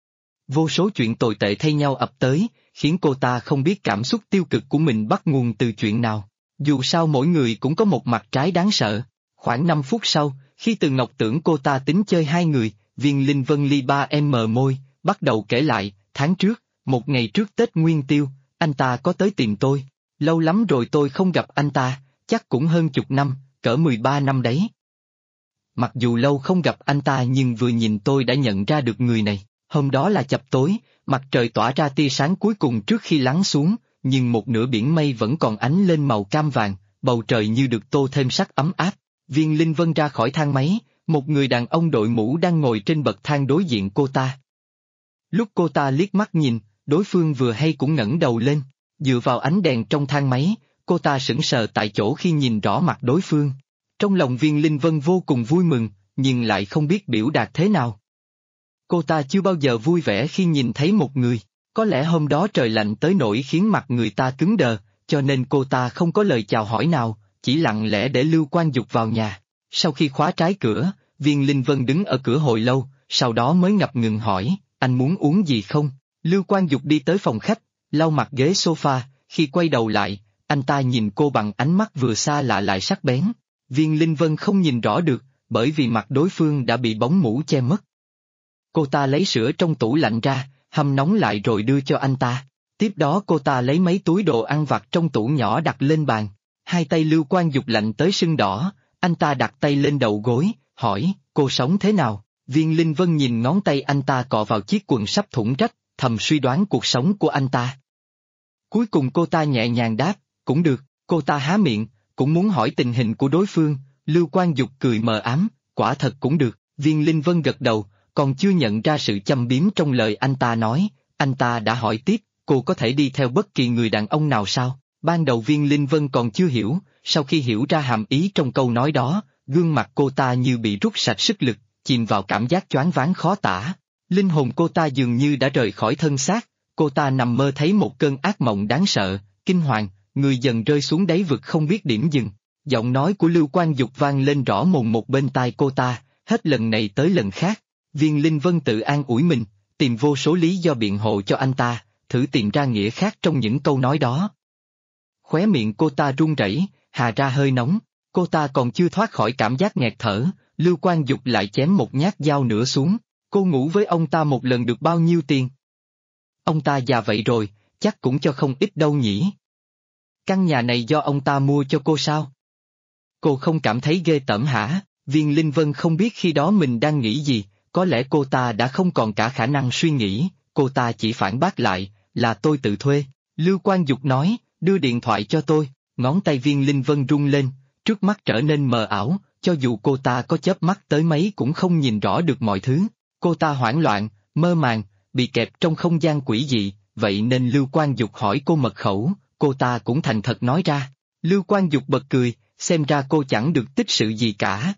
Vô số chuyện tồi tệ thay nhau ập tới, khiến cô ta không biết cảm xúc tiêu cực của mình bắt nguồn từ chuyện nào. Dù sao mỗi người cũng có một mặt trái đáng sợ. Khoảng 5 phút sau, khi Từ Ngọc tưởng cô ta tính chơi hai người, Viên Linh Vân li ba em mờ môi, bắt đầu kể lại, tháng trước, một ngày trước Tết Nguyên Tiêu, anh ta có tới tìm tôi. Lâu lắm rồi tôi không gặp anh ta, chắc cũng hơn chục năm, cỡ 13 năm đấy. Mặc dù lâu không gặp anh ta nhưng vừa nhìn tôi đã nhận ra được người này. Hôm đó là chập tối, mặt trời tỏa ra tia sáng cuối cùng trước khi lắng xuống, nhưng một nửa biển mây vẫn còn ánh lên màu cam vàng, bầu trời như được tô thêm sắc ấm áp. Viên Linh Vân ra khỏi thang máy, một người đàn ông đội mũ đang ngồi trên bậc thang đối diện cô ta. Lúc cô ta liếc mắt nhìn, đối phương vừa hay cũng ngẩng đầu lên, dựa vào ánh đèn trong thang máy, cô ta sững sờ tại chỗ khi nhìn rõ mặt đối phương. Trong lòng Viên Linh Vân vô cùng vui mừng, nhưng lại không biết biểu đạt thế nào. Cô ta chưa bao giờ vui vẻ khi nhìn thấy một người, có lẽ hôm đó trời lạnh tới nỗi khiến mặt người ta cứng đờ, cho nên cô ta không có lời chào hỏi nào, chỉ lặng lẽ để Lưu Quang Dục vào nhà. Sau khi khóa trái cửa, Viên Linh Vân đứng ở cửa hồi lâu, sau đó mới ngập ngừng hỏi, anh muốn uống gì không? Lưu Quang Dục đi tới phòng khách, lau mặt ghế sofa, khi quay đầu lại, anh ta nhìn cô bằng ánh mắt vừa xa lạ lại sắc bén. Viên Linh Vân không nhìn rõ được, bởi vì mặt đối phương đã bị bóng mũ che mất. Cô ta lấy sữa trong tủ lạnh ra, hâm nóng lại rồi đưa cho anh ta. Tiếp đó cô ta lấy mấy túi đồ ăn vặt trong tủ nhỏ đặt lên bàn. Hai tay Lưu Quang Dục lạnh tới sưng đỏ, anh ta đặt tay lên đầu gối, hỏi, cô sống thế nào? Viên Linh Vân nhìn ngón tay anh ta cọ vào chiếc quần sắp thủng rách, thầm suy đoán cuộc sống của anh ta. Cuối cùng cô ta nhẹ nhàng đáp, cũng được, cô ta há miệng, cũng muốn hỏi tình hình của đối phương, Lưu Quang Dục cười mờ ám, quả thật cũng được, Viên Linh Vân gật đầu, còn chưa nhận ra sự châm biếm trong lời anh ta nói, anh ta đã hỏi tiếp, cô có thể đi theo bất kỳ người đàn ông nào sao? Ban đầu Viên Linh Vân còn chưa hiểu, sau khi hiểu ra hàm ý trong câu nói đó, gương mặt cô ta như bị rút sạch sức lực, chìm vào cảm giác choáng váng khó tả. Linh hồn cô ta dường như đã rời khỏi thân xác, cô ta nằm mơ thấy một cơn ác mộng đáng sợ, kinh hoàng, người dần rơi xuống đáy vực không biết điểm dừng. Giọng nói của Lưu Quang Dục vang lên rõ mồn một bên tai cô ta, hết lần này tới lần khác. Viên Linh Vân tự an ủi mình, tìm vô số lý do biện hộ cho anh ta, thử tìm ra nghĩa khác trong những câu nói đó. Khóe miệng cô ta run rẩy, hà ra hơi nóng, cô ta còn chưa thoát khỏi cảm giác nghẹt thở, Lưu Quang Dục lại chém một nhát dao nữa xuống, cô ngủ với ông ta một lần được bao nhiêu tiền? Ông ta già vậy rồi, chắc cũng cho không ít đâu nhỉ. Căn nhà này do ông ta mua cho cô sao? Cô không cảm thấy ghê tởm hả? Viên Linh Vân không biết khi đó mình đang nghĩ gì, có lẽ cô ta đã không còn cả khả năng suy nghĩ, cô ta chỉ phản bác lại, là tôi tự thuê. Lưu Quang Dục nói, đưa điện thoại cho tôi, ngón tay Viên Linh Vân rung lên, trước mắt trở nên mờ ảo, cho dù cô ta có chớp mắt tới mấy cũng không nhìn rõ được mọi thứ. Cô ta hoảng loạn, mơ màng, bị kẹp trong không gian quỷ dị, vậy nên Lưu Quang Dục hỏi cô mật khẩu, cô ta cũng thành thật nói ra. Lưu Quang Dục bật cười, xem ra cô chẳng được tích sự gì cả.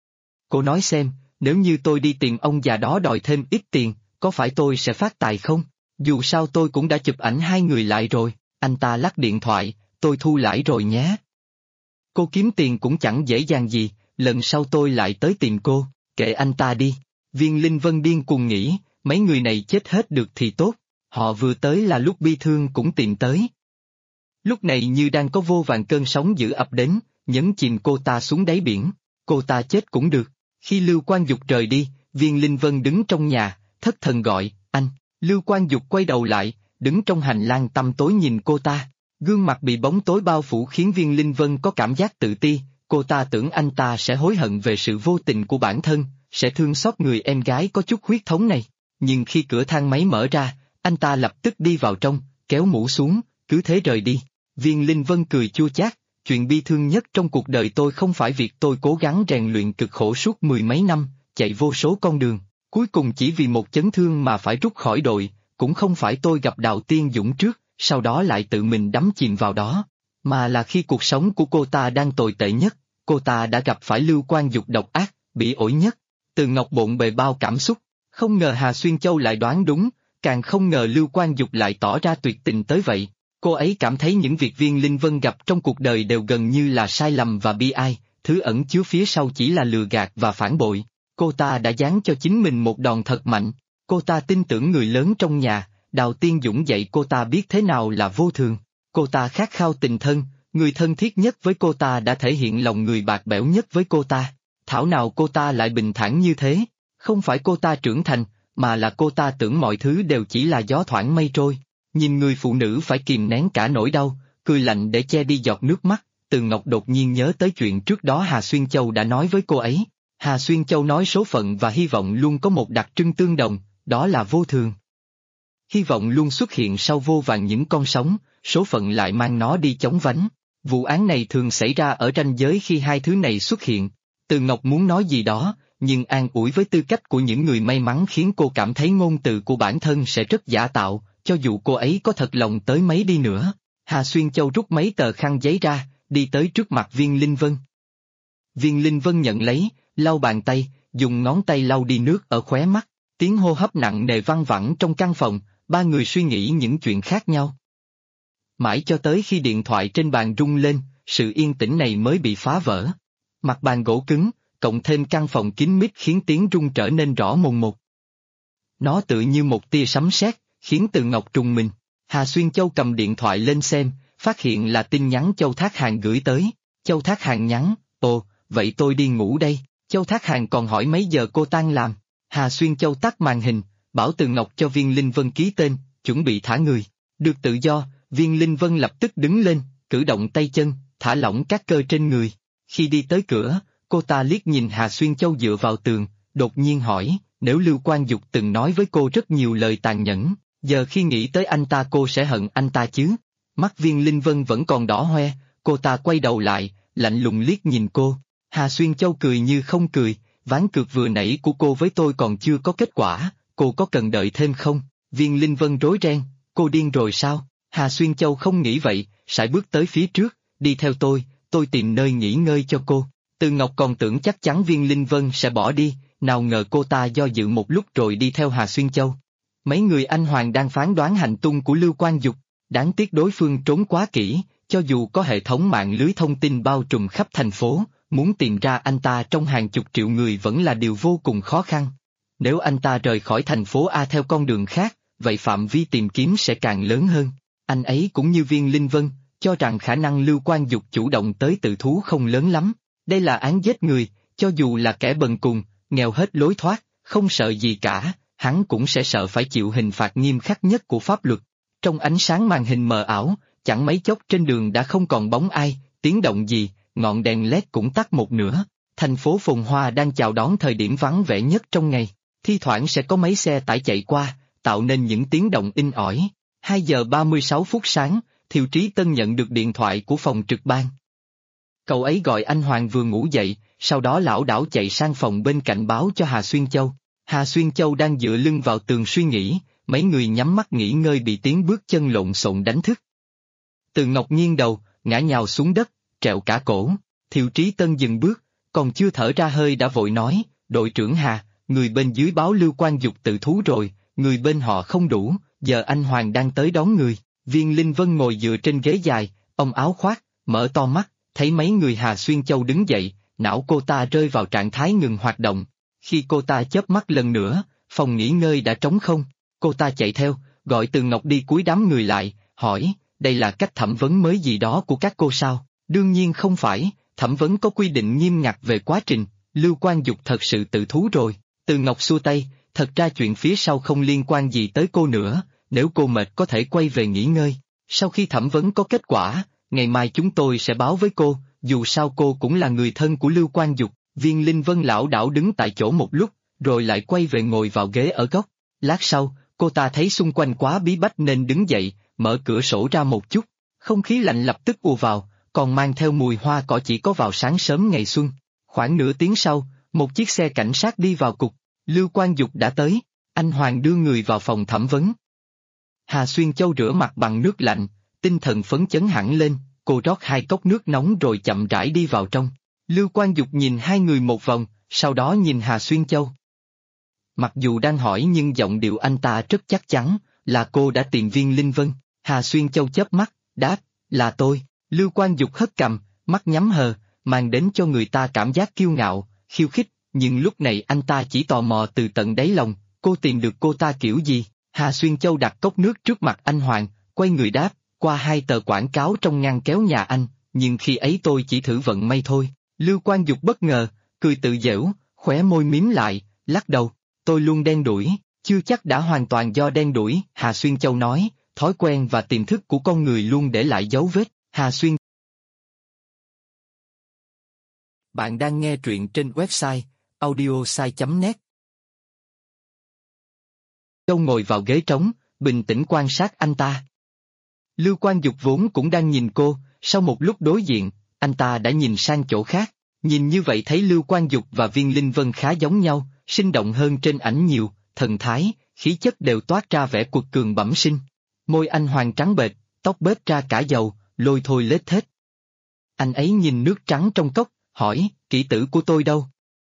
Cô nói xem, nếu như tôi đi tìm ông già đó đòi thêm ít tiền, có phải tôi sẽ phát tài không? Dù sao tôi cũng đã chụp ảnh hai người lại rồi, anh ta lắc điện thoại, tôi thu lãi rồi nhé. Cô kiếm tiền cũng chẳng dễ dàng gì, lần sau tôi lại tới tìm cô, kệ anh ta đi. Viên Linh Vân điên cuồng nghĩ, mấy người này chết hết được thì tốt, họ vừa tới là lúc bi thương cũng tìm tới. Lúc này như đang có vô vàn cơn sóng dữ ập đến, nhấn chìm cô ta xuống đáy biển, cô ta chết cũng được. Khi Lưu Quang Dục rời đi, Viên Linh Vân đứng trong nhà, thất thần gọi, anh. Lưu Quang Dục quay đầu lại, đứng trong hành lang tăm tối nhìn cô ta. Gương mặt bị bóng tối bao phủ khiến Viên Linh Vân có cảm giác tự ti, cô ta tưởng anh ta sẽ hối hận về sự vô tình của bản thân, sẽ thương xót người em gái có chút huyết thống này. Nhưng khi cửa thang máy mở ra, anh ta lập tức đi vào trong, kéo mũ xuống, cứ thế rời đi. Viên Linh Vân cười chua chát, chuyện bi thương nhất trong cuộc đời tôi không phải việc tôi cố gắng rèn luyện cực khổ suốt 10 mấy năm, chạy vô số con đường, cuối cùng chỉ vì một chấn thương mà phải rút khỏi đội, cũng không phải tôi gặp Đào Tiên Dũng trước, sau đó lại tự mình đắm chìm vào đó, mà là khi cuộc sống của cô ta đang tồi tệ nhất, cô ta đã gặp phải Lưu Quang Dục độc ác, bỉ ổi nhất. Từ Ngọc bộn bề bao cảm xúc, không ngờ Hà Xuyên Châu lại đoán đúng, càng không ngờ Lưu Quang Dục lại tỏ ra tuyệt tình tới vậy. Cô ấy cảm thấy những việc Viên Linh Vân gặp trong cuộc đời đều gần như là sai lầm và bi ai, thứ ẩn chứa phía sau chỉ là lừa gạt và phản bội. Cô ta đã giáng cho chính mình một đòn thật mạnh. Cô ta tin tưởng người lớn trong nhà, Đào Tiên Dũng dạy cô ta biết thế nào là vô thường. Cô ta khát khao tình thân, người thân thiết nhất với cô ta đã thể hiện lòng người bạc bẽo nhất với cô ta. Thảo nào cô ta lại bình thản như thế? Không phải cô ta trưởng thành, mà là cô ta tưởng mọi thứ đều chỉ là gió thoảng mây trôi. Nhìn người phụ nữ phải kìm nén cả nỗi đau, cười lạnh để che đi giọt nước mắt, Từ Ngọc đột nhiên nhớ tới chuyện trước đó Hà Xuyên Châu đã nói với cô ấy. Hà Xuyên Châu nói số phận và hy vọng luôn có một đặc trưng tương đồng, đó là vô thường. Hy vọng luôn xuất hiện sau vô vàn những con sóng, số phận lại mang nó đi chóng vánh. Vụ án này thường xảy ra ở ranh giới khi hai thứ này xuất hiện. Từ Ngọc muốn nói gì đó, nhưng an ủi với tư cách của những người may mắn khiến cô cảm thấy ngôn từ của bản thân sẽ rất giả tạo, cho dù cô ấy có thật lòng tới mấy đi nữa. Hà Xuyên Châu rút mấy tờ khăn giấy ra, đi tới trước mặt Viên Linh Vân. Viên Linh Vân nhận lấy, lau bàn tay, dùng ngón tay lau đi nước ở khóe mắt, tiếng hô hấp nặng nề văng vẳng trong căn phòng, ba người suy nghĩ những chuyện khác nhau. Mãi cho tới khi điện thoại trên bàn rung lên, sự yên tĩnh này mới bị phá vỡ. Mặt bàn gỗ cứng, cộng thêm căn phòng kín mít khiến tiếng rung trở nên rõ mồn một. Nó tự như một tia sấm sét, khiến Từ Ngọc trùng mình. Hà Xuyên Châu cầm điện thoại lên xem, phát hiện là tin nhắn Châu Thác Hàn gửi tới. Châu Thác Hàn nhắn, ồ, vậy tôi đi ngủ đây. Châu Thác Hàn còn hỏi mấy giờ cô tan làm. Hà Xuyên Châu tắt màn hình, bảo Từ Ngọc cho Viên Linh Vân ký tên, chuẩn bị thả người. Được tự do, Viên Linh Vân lập tức đứng lên, cử động tay chân, thả lỏng các cơ trên người. Khi đi tới cửa, cô ta liếc nhìn Hà Xuyên Châu dựa vào tường, đột nhiên hỏi, nếu Lưu Quang Dục từng nói với cô rất nhiều lời tàn nhẫn, giờ khi nghĩ tới anh ta cô sẽ hận anh ta chứ? Mắt Viên Linh Vân vẫn còn đỏ hoe, cô ta quay đầu lại, lạnh lùng liếc nhìn cô. Hà Xuyên Châu cười như không cười, ván cược vừa nãy của cô với tôi còn chưa có kết quả, cô có cần đợi thêm không? Viên Linh Vân rối ren, cô điên rồi sao? Hà Xuyên Châu không nghĩ vậy, sải bước tới phía trước, đi theo tôi tìm nơi nghỉ ngơi cho cô. Từ Ngọc còn tưởng chắc chắn Viên Linh Vân sẽ bỏ đi, nào ngờ cô ta do dự một lúc rồi đi theo Hà Xuyên Châu. Mấy người anh Hoàng đang phán đoán hành tung của Lưu Quang Dục, đáng tiếc đối phương trốn quá kỹ, cho dù có hệ thống mạng lưới thông tin bao trùm khắp thành phố, muốn tìm ra anh ta trong hàng chục triệu người vẫn là điều vô cùng khó khăn. Nếu anh ta rời khỏi thành phố A theo con đường khác, vậy phạm vi tìm kiếm sẽ càng lớn hơn. Anh ấy cũng như Viên Linh Vân, cho rằng khả năng Lưu Quang Dục chủ động tới tự thú không lớn lắm. Đây là án giết người, cho dù là kẻ bần cùng, nghèo hết lối thoát, không sợ gì cả, hắn cũng sẽ sợ phải chịu hình phạt nghiêm khắc nhất của pháp luật. Trong ánh sáng màn hình mờ ảo, chẳng mấy chốc trên đường đã không còn bóng ai, tiếng động gì, ngọn đèn LED cũng tắt một nửa. Thành phố phồn hoa đang chào đón thời điểm vắng vẻ nhất trong ngày, thi thoảng sẽ có mấy xe tải chạy qua, tạo nên những tiếng động inh ỏi. 2 giờ 36 phút sáng, Thiều Trí Tân nhận được điện thoại của phòng trực ban. Cậu ấy gọi anh Hoàng vừa ngủ dậy, sau đó lảo đảo chạy sang phòng bên cạnh báo cho Hà Xuyên Châu. Hà Xuyên Châu đang dựa lưng vào tường suy nghĩ, mấy người nhắm mắt nghỉ ngơi bị tiếng bước chân lộn xộn đánh thức. Từ Ngọc nghiêng đầu, ngã nhào xuống đất, trẹo cả cổ. Thiều Trí Tân dừng bước, còn chưa thở ra hơi đã vội nói, đội trưởng Hà, người bên dưới báo Lưu Quang Dục tự thú rồi, người bên họ không đủ, giờ anh Hoàng đang tới đón người. Viên Linh Vân ngồi dựa trên ghế dài, ông áo khoác, mở to mắt, thấy mấy người Hà Xuyên Châu đứng dậy, não cô ta rơi vào trạng thái ngừng hoạt động. Khi cô ta chớp mắt lần nữa, phòng nghỉ ngơi đã trống không, cô ta chạy theo, gọi Từ Ngọc đi cúi đám người lại, hỏi, đây là cách thẩm vấn mới gì đó của các cô sao? Đương nhiên không phải, thẩm vấn có quy định nghiêm ngặt về quá trình, Lưu Quang Dục thật sự tự thú rồi. Từ Ngọc xua tay, thật ra chuyện phía sau không liên quan gì tới cô nữa, nếu cô mệt có thể quay về nghỉ ngơi. Sau khi thẩm vấn có kết quả, ngày mai chúng tôi sẽ báo với cô, dù sao cô cũng là người thân của Lưu Quang Dục. Viên Linh Vân lảo đảo đứng tại chỗ một lúc, rồi lại quay về ngồi vào ghế ở góc. Lát sau, cô ta thấy xung quanh quá bí bách nên đứng dậy, mở cửa sổ ra một chút. Không khí lạnh lập tức ùa vào, còn mang theo mùi hoa cỏ chỉ có vào sáng sớm ngày xuân. Khoảng nửa tiếng sau, một chiếc xe cảnh sát đi vào cục, Lưu Quang Dục đã tới, anh Hoàng đưa người vào phòng thẩm vấn. Hà Xuyên Châu rửa mặt bằng nước lạnh, tinh thần phấn chấn hẳn lên, cô rót 2 cốc nước nóng rồi chậm rãi đi vào trong. Lưu Quang Dục nhìn hai người một vòng, sau đó nhìn Hà Xuyên Châu. Mặc dù đang hỏi nhưng giọng điệu anh ta rất chắc chắn, là cô đã tìm Viên Linh Vân. Hà Xuyên Châu chớp mắt, đáp, là tôi. Lưu Quang Dục hất cằm, mắt nhắm hờ, mang đến cho người ta cảm giác kiêu ngạo, khiêu khích, nhưng lúc này anh ta chỉ tò mò từ tận đáy lòng, cô tìm được cô ta kiểu gì? Hà Xuyên Châu đặt cốc nước trước mặt anh Hoàng, quay người đáp, qua 2 tờ quảng cáo trong ngăn kéo nhà anh, nhưng khi ấy tôi chỉ thử vận may thôi. Lưu Quang Dục bất ngờ, cười tự giễu, khóe môi mím lại, lắc đầu, tôi luôn đen đủi, chưa chắc đã hoàn toàn do đen đủi. Hà Xuyên Châu nói, thói quen và tiềm thức của con người luôn để lại dấu vết. Hà Xuyên Bạn đang nghe truyện trên website audiosai.net. Châu ngồi vào ghế trống, bình tĩnh quan sát anh ta. Lưu Quang Dục vốn cũng đang nhìn cô, sau một lúc đối diện, anh ta đã nhìn sang chỗ khác. Nhìn như vậy thấy Lưu Quang Dục và Viên Linh Vân khá giống nhau, sinh động hơn trên ảnh nhiều, thần thái, khí chất đều toát ra vẻ cuột cường bẩm sinh. Môi anh Hoàng trắng bệch, tóc bết ra cả dầu, lôi thôi lết thết. Anh ấy nhìn nước trắng trong cốc, hỏi, kỹ tử của tôi đâu?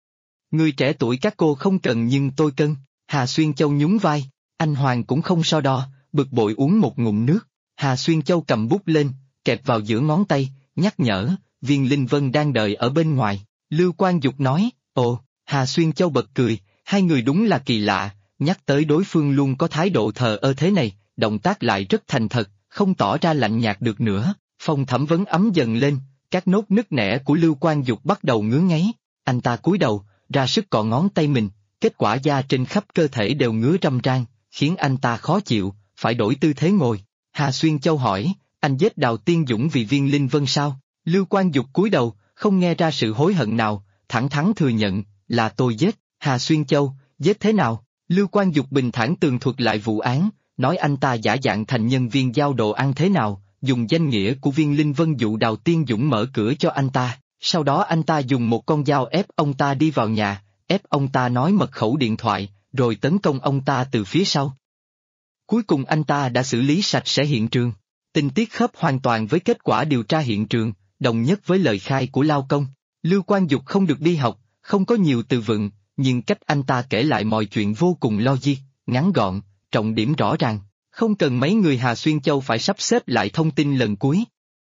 Người trẻ tuổi các cô không cần nhưng tôi cân. Hà Xuyên Châu nhún vai, anh Hoàng cũng không so đo, bực bội uống một ngụm nước. Hà Xuyên Châu cầm bút lên, kẹp vào giữa ngón tay, nhắc nhở, Viên Linh Vân đang đợi ở bên ngoài. Lưu Quang Dục nói, ồ, Hà Xuyên Châu bật cười, hai người đúng là kỳ lạ, nhắc tới đối phương luôn có thái độ thờ ơ thế này, động tác lại rất thành thật, không tỏ ra lạnh nhạt được nữa. Phòng thẩm vấn ấm dần lên, các nốt nứt nẻ của Lưu Quang Dục bắt đầu ngứa ngáy, anh ta cúi đầu, ra sức cọ ngón tay mình, kết quả da trên khắp cơ thể đều ngứa râm ran, khiến anh ta khó chịu, phải đổi tư thế ngồi. Hà Xuyên Châu hỏi, anh giết Đào Tiên Dũng vì Viên Linh Vân sao? Lưu Quang Dục cúi đầu, không nghe ra sự hối hận nào, thẳng thắn thừa nhận, là tôi giết. Hà Xuyên Châu, giết thế nào? Lưu Quang Dục bình thản tường thuật lại vụ án, nói anh ta giả dạng thành nhân viên giao đồ ăn thế nào, dùng danh nghĩa của Viên Linh Vân dụ Đào Tiên Dũng mở cửa cho anh ta, sau đó anh ta dùng một con dao ép ông ta đi vào nhà, ép ông ta nói mật khẩu điện thoại, rồi tấn công ông ta từ phía sau. Cuối cùng anh ta đã xử lý sạch sẽ hiện trường. Tình tiết khớp hoàn toàn với kết quả điều tra hiện trường, đồng nhất với lời khai của Lao Công. Lưu Quang Dục không được đi học, không có nhiều từ vựng, nhưng cách anh ta kể lại mọi chuyện vô cùng logic, ngắn gọn, trọng điểm rõ ràng, không cần mấy người Hà Xuyên Châu phải sắp xếp lại thông tin lần cuối.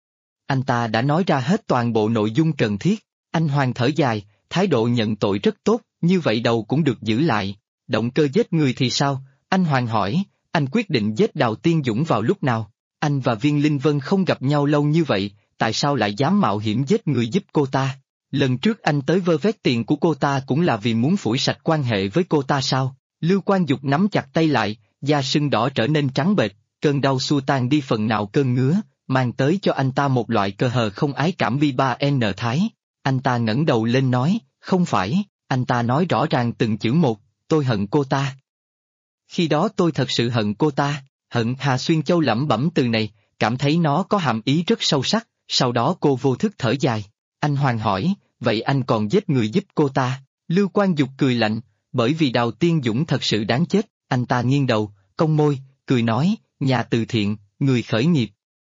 Anh ta đã nói ra hết toàn bộ nội dung cần thiết. Anh Hoàng thở dài, thái độ nhận tội rất tốt, như vậy đầu cũng được giữ lại. Động cơ giết người thì sao? Anh Hoàng hỏi, anh quyết định giết Đào Tiên Dũng vào lúc nào? Anh và Viên Linh Vân không gặp nhau lâu như vậy, tại sao lại dám mạo hiểm giết người giúp cô ta? Lần trước anh tới vơ vét tiền của cô ta cũng là vì muốn phủi sạch quan hệ với cô ta sao? Lưu Quang Dục nắm chặt tay lại, da sưng đỏ trở nên trắng bệch, cơn đau xua tan đi phần nào cơn ngứa, mang tới cho anh ta một loại cơ hờ không ái cảm bi ba n thái. Anh ta ngẩng đầu lên nói, không phải, anh ta nói rõ ràng từng chữ một, tôi hận cô ta. Khi đó tôi thật sự hận cô ta, hận. Hà Xuyên Châu lẩm bẩm từ này, cảm thấy nó có hàm ý rất sâu sắc, sau đó cô vô thức thở dài. Anh Hoàng hỏi, vậy anh còn giết người giúp cô ta? Lưu Quang Dục cười lạnh, bởi vì Đào Tiên Dũng thật sự đáng chết. Anh ta nghiêng đầu, cong môi, cười nói, nhà từ thiện, người khởi nghiệp.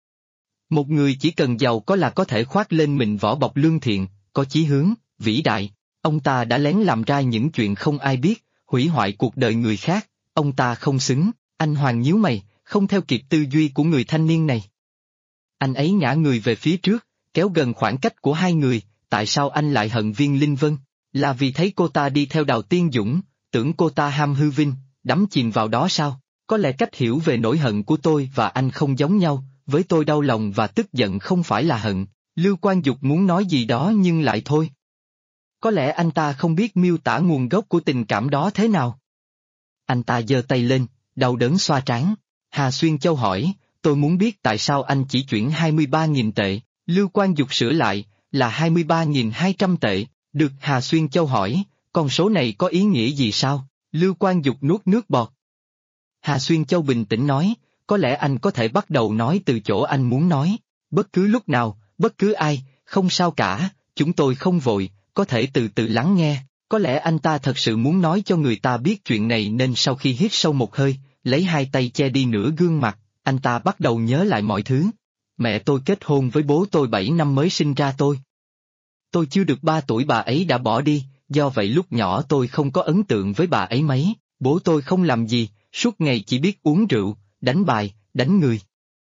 Một người chỉ cần giàu có là có thể khoác lên mình vỏ bọc lương thiện, có chí hướng, vĩ đại. Ông ta đã lén làm ra những chuyện không ai biết, hủy hoại cuộc đời người khác, ông ta không xứng. Anh Hoàng nhíu mày, không theo kịp tư duy của người thanh niên này. Anh ấy ngã người về phía trước, kéo gần khoảng cách của hai người, tại sao anh lại hận Viên Linh Vân? Là vì thấy cô ta đi theo Đào Tiên Dũng, tưởng cô ta ham hư vinh, đắm chìm vào đó sao? Có lẽ cách hiểu về nỗi hận của tôi và anh không giống nhau, với tôi đau lòng và tức giận không phải là hận. Lưu Quang Dục muốn nói gì đó nhưng lại thôi. Có lẽ anh ta không biết miêu tả nguồn gốc của tình cảm đó thế nào. Anh ta giơ tay lên, đau đớn xoa trán. Hà Xuyên Châu hỏi, tôi muốn biết tại sao anh chỉ chuyển 23.000 tệ. Lưu Quang Dục sửa lại, là 23.200 tệ. Được. Hà Xuyên Châu hỏi, con số này có ý nghĩa gì sao? Lưu Quang Dục nuốt nước bọt. Hà Xuyên Châu bình tĩnh nói, có lẽ anh có thể bắt đầu nói từ chỗ anh muốn nói. Bất cứ lúc nào, bất cứ ai, không sao cả, chúng tôi không vội, có thể từ từ lắng nghe. Có lẽ anh ta thật sự muốn nói cho người ta biết chuyện này nên sau khi hít sâu một hơi, lấy hai tay che đi nửa gương mặt, anh ta bắt đầu nhớ lại mọi thứ. Mẹ tôi kết hôn với bố tôi 7 năm mới sinh ra tôi. Tôi chưa được 3 tuổi bà ấy đã bỏ đi, do vậy lúc nhỏ tôi không có ấn tượng với bà ấy mấy. Bố tôi không làm gì, suốt ngày chỉ biết uống rượu, đánh bài, đánh người.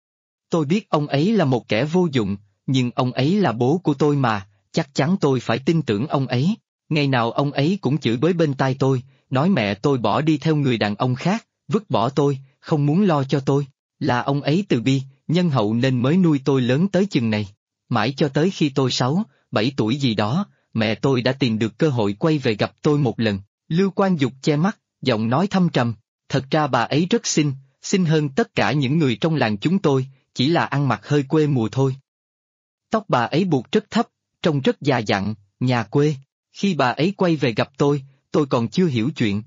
Tôi biết ông ấy là một kẻ vô dụng, nhưng ông ấy là bố của tôi mà, chắc chắn tôi phải tin tưởng ông ấy. Ngày nào ông ấy cũng chửi bới bên tai tôi, nói mẹ tôi bỏ đi theo người đàn ông khác, vứt bỏ tôi, không muốn lo cho tôi. Là ông ấy từ bi, nhân hậu nên mới nuôi tôi lớn tới chừng này. Mãi cho tới khi tôi 6, 7 tuổi gì đó, mẹ tôi đã tìm được cơ hội quay về gặp tôi một lần. Lưu Quang Dục che mắt, giọng nói thâm trầm. Thật ra bà ấy rất xinh, xinh hơn tất cả những người trong làng chúng tôi, chỉ là ăn mặc hơi quê mùa thôi. Tóc bà ấy buộc rất thấp, trông rất già dặn, nhà quê. Khi bà ấy quay về gặp tôi còn chưa hiểu chuyện.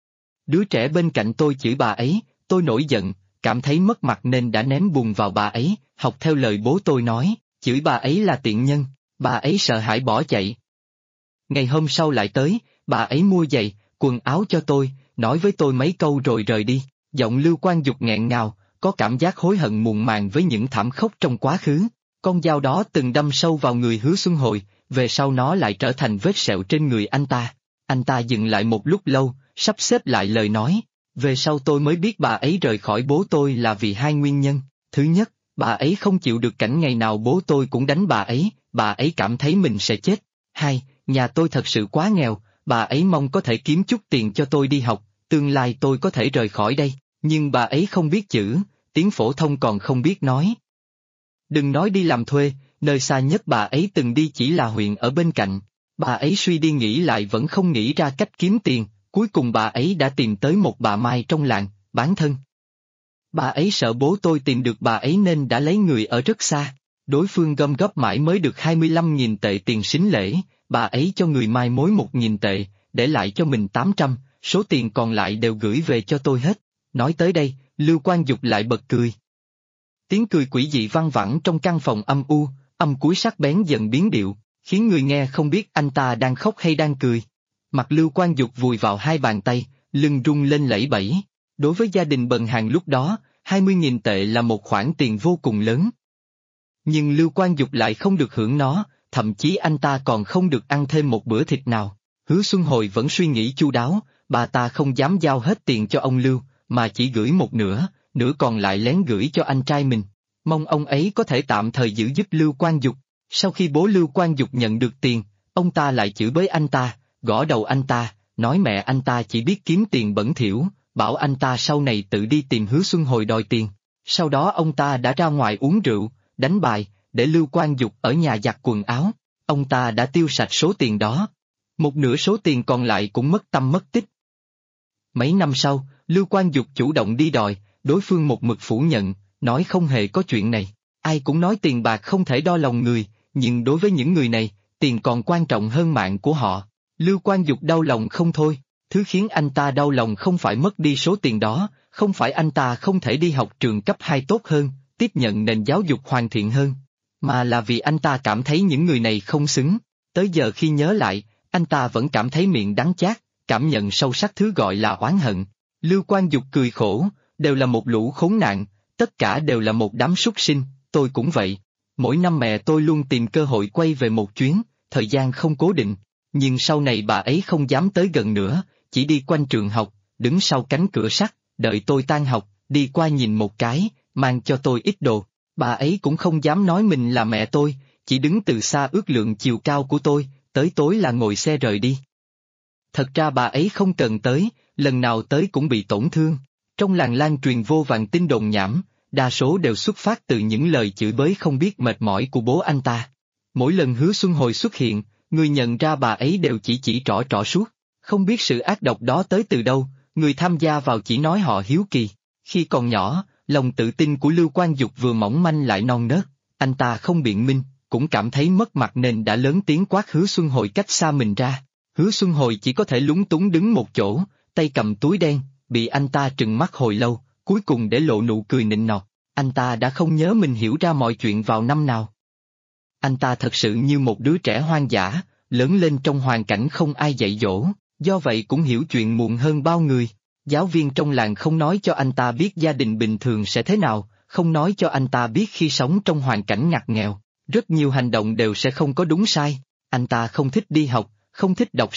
Đứa trẻ bên cạnh tôi chửi bà ấy, tôi nổi giận, cảm thấy mất mặt nên đã ném bùn vào bà ấy, học theo lời bố tôi nói, chửi bà ấy là tiện nhân, bà ấy sợ hãi bỏ chạy. Ngày hôm sau lại tới, bà ấy mua giày, quần áo cho tôi, nói với tôi mấy câu rồi rời đi. Giọng Lưu Quang Dục nghẹn ngào, có cảm giác hối hận muộn màng với những thảm khốc trong quá khứ. Con dao đó từng đâm sâu vào người Hứa Xuân Hồi, về sau nó lại trở thành vết sẹo trên người anh ta. Anh ta dừng lại một lúc lâu, sắp xếp lại lời nói. Về sau tôi mới biết bà ấy rời khỏi bố tôi là vì hai nguyên nhân. Thứ nhất, bà ấy không chịu được cảnh ngày nào bố tôi cũng đánh bà ấy cảm thấy mình sẽ chết. Hai, nhà tôi thật sự quá nghèo, bà ấy mong có thể kiếm chút tiền cho tôi đi học, tương lai tôi có thể rời khỏi đây, nhưng bà ấy không biết chữ, tiếng phổ thông còn không biết nói. Đừng nói đi làm thuê, nơi xa nhất bà ấy từng đi chỉ là huyện ở bên cạnh. Bà ấy suy đi nghĩ lại vẫn không nghĩ ra cách kiếm tiền, cuối cùng bà ấy đã tìm tới một bà Mai trong làng, bán thân. Bà ấy sợ bố tôi tìm được bà ấy nên đã lấy người ở rất xa. Đối phương gom góp mãi mới được 25.000 tệ tiền sính lễ, bà ấy cho người mai mối 1.000 tệ, để lại cho mình 800, số tiền còn lại đều gửi về cho tôi hết. Nói tới đây, Lưu Quang Dục lại bật cười. Tiếng cười quỷ dị văng vẳng trong căn phòng âm u, âm cuối sắc bén dần biến điệu, khiến người nghe không biết anh ta đang khóc hay đang cười. Mặt Lưu Quang Dục vùi vào hai bàn tay, lưng rung lên lẩy bẩy. Đối với gia đình bần hàn lúc đó, 20.000 tệ là một khoản tiền vô cùng lớn. Nhưng Lưu Quang Dục lại không được hưởng nó, thậm chí anh ta còn không được ăn thêm một bữa thịt nào. Hứa Xuân Hồi vẫn suy nghĩ chu đáo, bà ta không dám giao hết tiền cho ông Lưu, mà chỉ gửi một nửa, nửa còn lại lén gửi cho anh trai mình. Mong ông ấy có thể tạm thời giữ giúp Lưu Quang Dục. Sau khi bố Lưu Quang Dục nhận được tiền, ông ta lại chửi bới anh ta, gõ đầu anh ta, nói mẹ anh ta chỉ biết kiếm tiền bẩn thỉu, bảo anh ta sau này tự đi tìm Hứa Xuân Hồi đòi tiền. Sau đó ông ta đã ra ngoài uống rượu, đánh bài, để Lưu Quang Dục ở nhà giặt quần áo. Ông ta đã tiêu sạch số tiền đó. Một nửa số tiền còn lại cũng mất tâm mất tích. Mấy năm sau, Lưu Quang Dục chủ động đi đòi, đối phương một mực phủ nhận, nói không hề có chuyện này. Ai cũng nói tiền bạc không thể đo lòng người, nhưng đối với những người này, tiền còn quan trọng hơn mạng của họ. Lưu Quang Dục đau lòng không thôi, thứ khiến anh ta đau lòng không phải mất đi số tiền đó, không phải anh ta không thể đi học trường cấp 2 tốt hơn, tiếp nhận nền giáo dục hoàn thiện hơn, mà là vì anh ta cảm thấy những người này không xứng. Tới giờ khi nhớ lại, anh ta vẫn cảm thấy miệng đắng chát, cảm nhận sâu sắc thứ gọi là oán hận. Lưu Quang Dục cười khổ, đều là một lũ khốn nạn, tất cả đều là một đám súc sinh, tôi cũng vậy. Mỗi năm mẹ tôi luôn tìm cơ hội quay về một chuyến, thời gian không cố định, nhưng sau này bà ấy không dám tới gần nữa, chỉ đi quanh trường học, đứng sau cánh cửa sắt, đợi tôi tan học, đi qua nhìn một cái, mang cho tôi ít đồ. Bà ấy cũng không dám nói mình là mẹ tôi, chỉ đứng từ xa ước lượng chiều cao của tôi, tới tối là ngồi xe rời đi. Thật ra bà ấy không cần tới, lần nào tới cũng bị tổn thương. Trong làng lan truyền vô vàn tin đồn nhảm, đa số đều xuất phát từ những lời chửi bới không biết mệt mỏi của bố anh ta. Mỗi lần Hứa Xuân Hồi xuất hiện, người nhận ra bà ấy đều chỉ trỏ suốt. Không biết sự ác độc đó tới từ đâu, người tham gia vào chỉ nói họ hiếu kỳ. Khi còn nhỏ, lòng tự tin của Lưu Quang Dục vừa mỏng manh lại non nớt, anh ta không biện minh, cũng cảm thấy mất mặt nên đã lớn tiếng quát Hứa Xuân Hồi cách xa mình ra. Hứa Xuân Hồi chỉ có thể lúng túng đứng một chỗ, tay cầm túi đen, bị anh ta trừng mắt hồi lâu, cuối cùng để lộ nụ cười nịnh nọt. Anh ta đã không nhớ mình hiểu ra mọi chuyện vào năm nào. Anh ta thật sự như một đứa trẻ hoang dã, lớn lên trong hoàn cảnh không ai dạy dỗ, do vậy cũng hiểu chuyện muộn hơn bao người. Giáo viên trong làng không nói cho anh ta biết gia đình bình thường sẽ thế nào, không nói cho anh ta biết khi sống trong hoàn cảnh ngặt nghèo, rất nhiều hành động đều sẽ không có đúng sai. Anh ta không thích đi học, không thích đọc sách,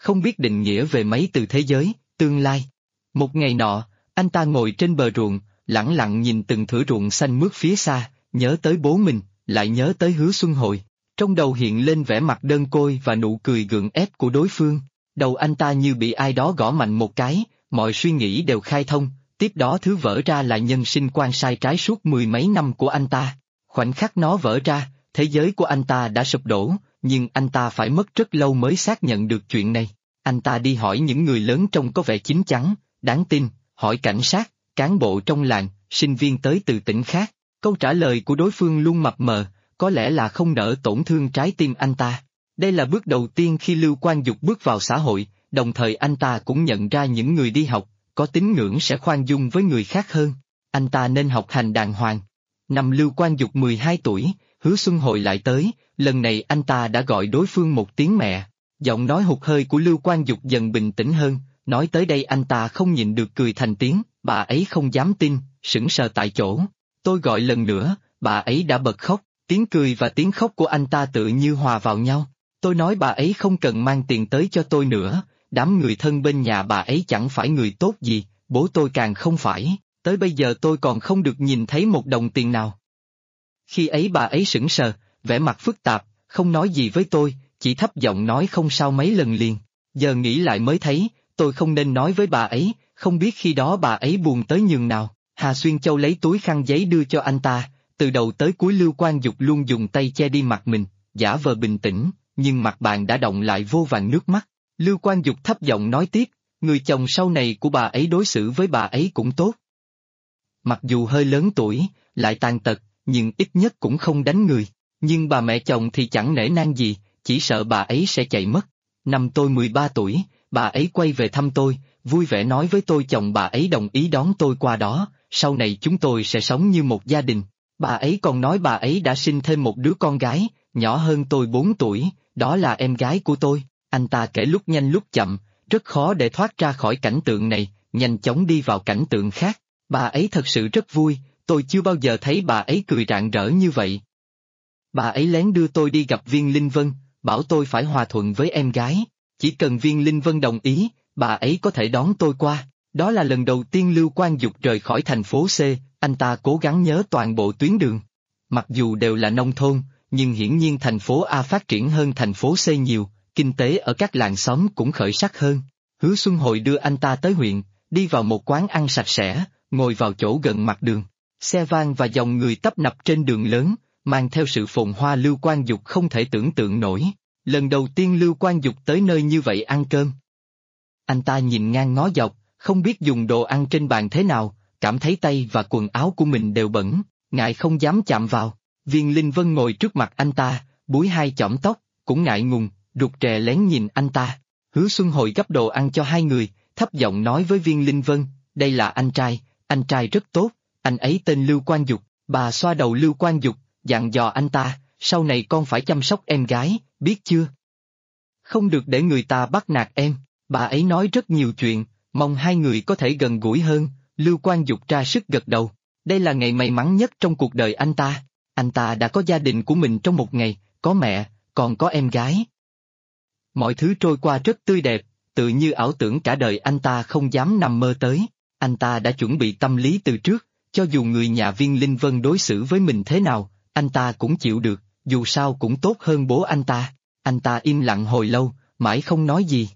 không biết định nghĩa về mấy từ thế giới, tương lai. Một ngày nọ, anh ta ngồi trên bờ ruộng, lẳng lặng nhìn từng thửa ruộng xanh mướt phía xa, nhớ tới bố mình, lại nhớ tới Hứa Xuân Hồi. Trong đầu hiện lên vẻ mặt đơn côi và nụ cười gượng ép của đối phương. Đầu anh ta như bị ai đó gõ mạnh một cái, mọi suy nghĩ đều khai thông, tiếp đó thứ vỡ ra là nhân sinh quan sai trái suốt mười mấy năm của anh ta. Khoảnh khắc nó vỡ ra, thế giới của anh ta đã sụp đổ, nhưng anh ta phải mất rất lâu mới xác nhận được chuyện này. Anh ta đi hỏi những người lớn trông có vẻ chín chắn, đáng tin, hỏi cảnh sát, cán bộ trong làng, sinh viên tới từ tỉnh khác. Câu trả lời của đối phương luôn mập mờ, có lẽ là không nỡ tổn thương trái tim anh ta. Đây là bước đầu tiên khi Lưu Quang Dục bước vào xã hội, đồng thời anh ta cũng nhận ra những người đi học, có tín ngưỡng sẽ khoan dung với người khác hơn. Anh ta nên học hành đàng hoàng. Năm Lưu Quang Dục 12 tuổi, Hứa Xuân Hồi lại tới, lần này anh ta đã gọi đối phương một tiếng mẹ. Giọng nói hụt hơi của Lưu Quang Dục dần bình tĩnh hơn, nói tới đây anh ta không nhịn được cười thành tiếng, bà ấy không dám tin, sững sờ tại chỗ. Tôi gọi lần nữa, bà ấy đã bật khóc, tiếng cười và tiếng khóc của anh ta tự như hòa vào nhau. Tôi nói bà ấy không cần mang tiền tới cho tôi nữa, đám người thân bên nhà bà ấy chẳng phải người tốt gì, bố tôi càng không phải, tới bây giờ tôi còn không được nhìn thấy một đồng tiền nào. Khi ấy bà ấy sững sờ, vẻ mặt phức tạp, không nói gì với tôi, chỉ thấp giọng nói không sao mấy lần liền. Giờ nghĩ lại mới thấy, tôi không nên nói với bà ấy, không biết khi đó bà ấy buồn tới nhường nào. Hà Xuyên Châu lấy túi khăn giấy đưa cho anh ta, từ đầu tới cuối Lưu Quang Dục luôn dùng tay che đi mặt mình, giả vờ bình tĩnh, nhưng mặt bạn đã động lại vô vàn nước mắt. Lưu Quang Dục thấp giọng nói tiếp, người chồng sau này của bà ấy đối xử với bà ấy cũng tốt. Mặc dù hơi lớn tuổi, lại tàn tật, nhưng ít nhất cũng không đánh người, nhưng bà mẹ chồng thì chẳng nể nang gì, chỉ sợ bà ấy sẽ chạy mất. Năm tôi 13 tuổi, bà ấy quay về thăm tôi, vui vẻ nói với tôi chồng bà ấy đồng ý đón tôi qua đó, sau này chúng tôi sẽ sống như một gia đình. Bà ấy còn nói bà ấy đã sinh thêm một đứa con gái, nhỏ hơn tôi 4 tuổi, đó là em gái của tôi. Anh ta kể lúc nhanh lúc chậm, rất khó để thoát ra khỏi cảnh tượng này, nhanh chóng đi vào cảnh tượng khác. Bà ấy thật sự rất vui, tôi chưa bao giờ thấy bà ấy cười rạng rỡ như vậy. Bà ấy lén đưa tôi đi gặp Viên Linh Vân, bảo tôi phải hòa thuận với em gái, chỉ cần Viên Linh Vân đồng ý, bà ấy có thể đón tôi qua. Đó là lần đầu tiên Lưu Quang Dục rời khỏi thành phố C, anh ta cố gắng nhớ toàn bộ tuyến đường. Mặc dù đều là nông thôn, nhưng hiển nhiên thành phố A phát triển hơn thành phố C nhiều, kinh tế ở các làng xóm cũng khởi sắc hơn. Hứa Xuân Hồi đưa anh ta tới huyện, đi vào một quán ăn sạch sẽ, ngồi vào chỗ gần mặt đường. Xe van và dòng người tấp nập trên đường lớn, mang theo sự phồn hoa Lưu Quang Dục không thể tưởng tượng nổi. Lần đầu tiên Lưu Quang Dục tới nơi như vậy ăn cơm. Anh ta nhìn ngang ngó dọc, không biết dùng đồ ăn trên bàn thế nào, cảm thấy tay và quần áo của mình đều bẩn, ngại không dám chạm vào. Viên Linh Vân ngồi trước mặt anh ta, búi hai chỏm tóc, cũng ngại ngùng, rụt rè lén nhìn anh ta. Hứa Xuân Hồi gấp đồ ăn cho hai người, thấp giọng nói với Viên Linh Vân, đây là anh trai rất tốt, anh ấy tên Lưu Quang Dục. Bà xoa đầu Lưu Quang Dục, dặn dò anh ta, sau này con phải chăm sóc em gái, biết chưa? Không được để người ta bắt nạt em. Bà ấy nói rất nhiều chuyện, mong hai người có thể gần gũi hơn. Lưu Quang Dục ra sức gật đầu. Đây là ngày may mắn nhất trong cuộc đời anh ta. Anh ta đã có gia đình của mình trong một ngày, có mẹ, còn có em gái. Mọi thứ trôi qua rất tươi đẹp, tự như ảo tưởng cả đời anh ta không dám nằm mơ tới. Anh ta đã chuẩn bị tâm lý từ trước, cho dù người nhà Viên Linh Vân đối xử với mình thế nào, anh ta cũng chịu được, dù sao cũng tốt hơn bố anh ta. Anh ta im lặng hồi lâu, mãi không nói gì.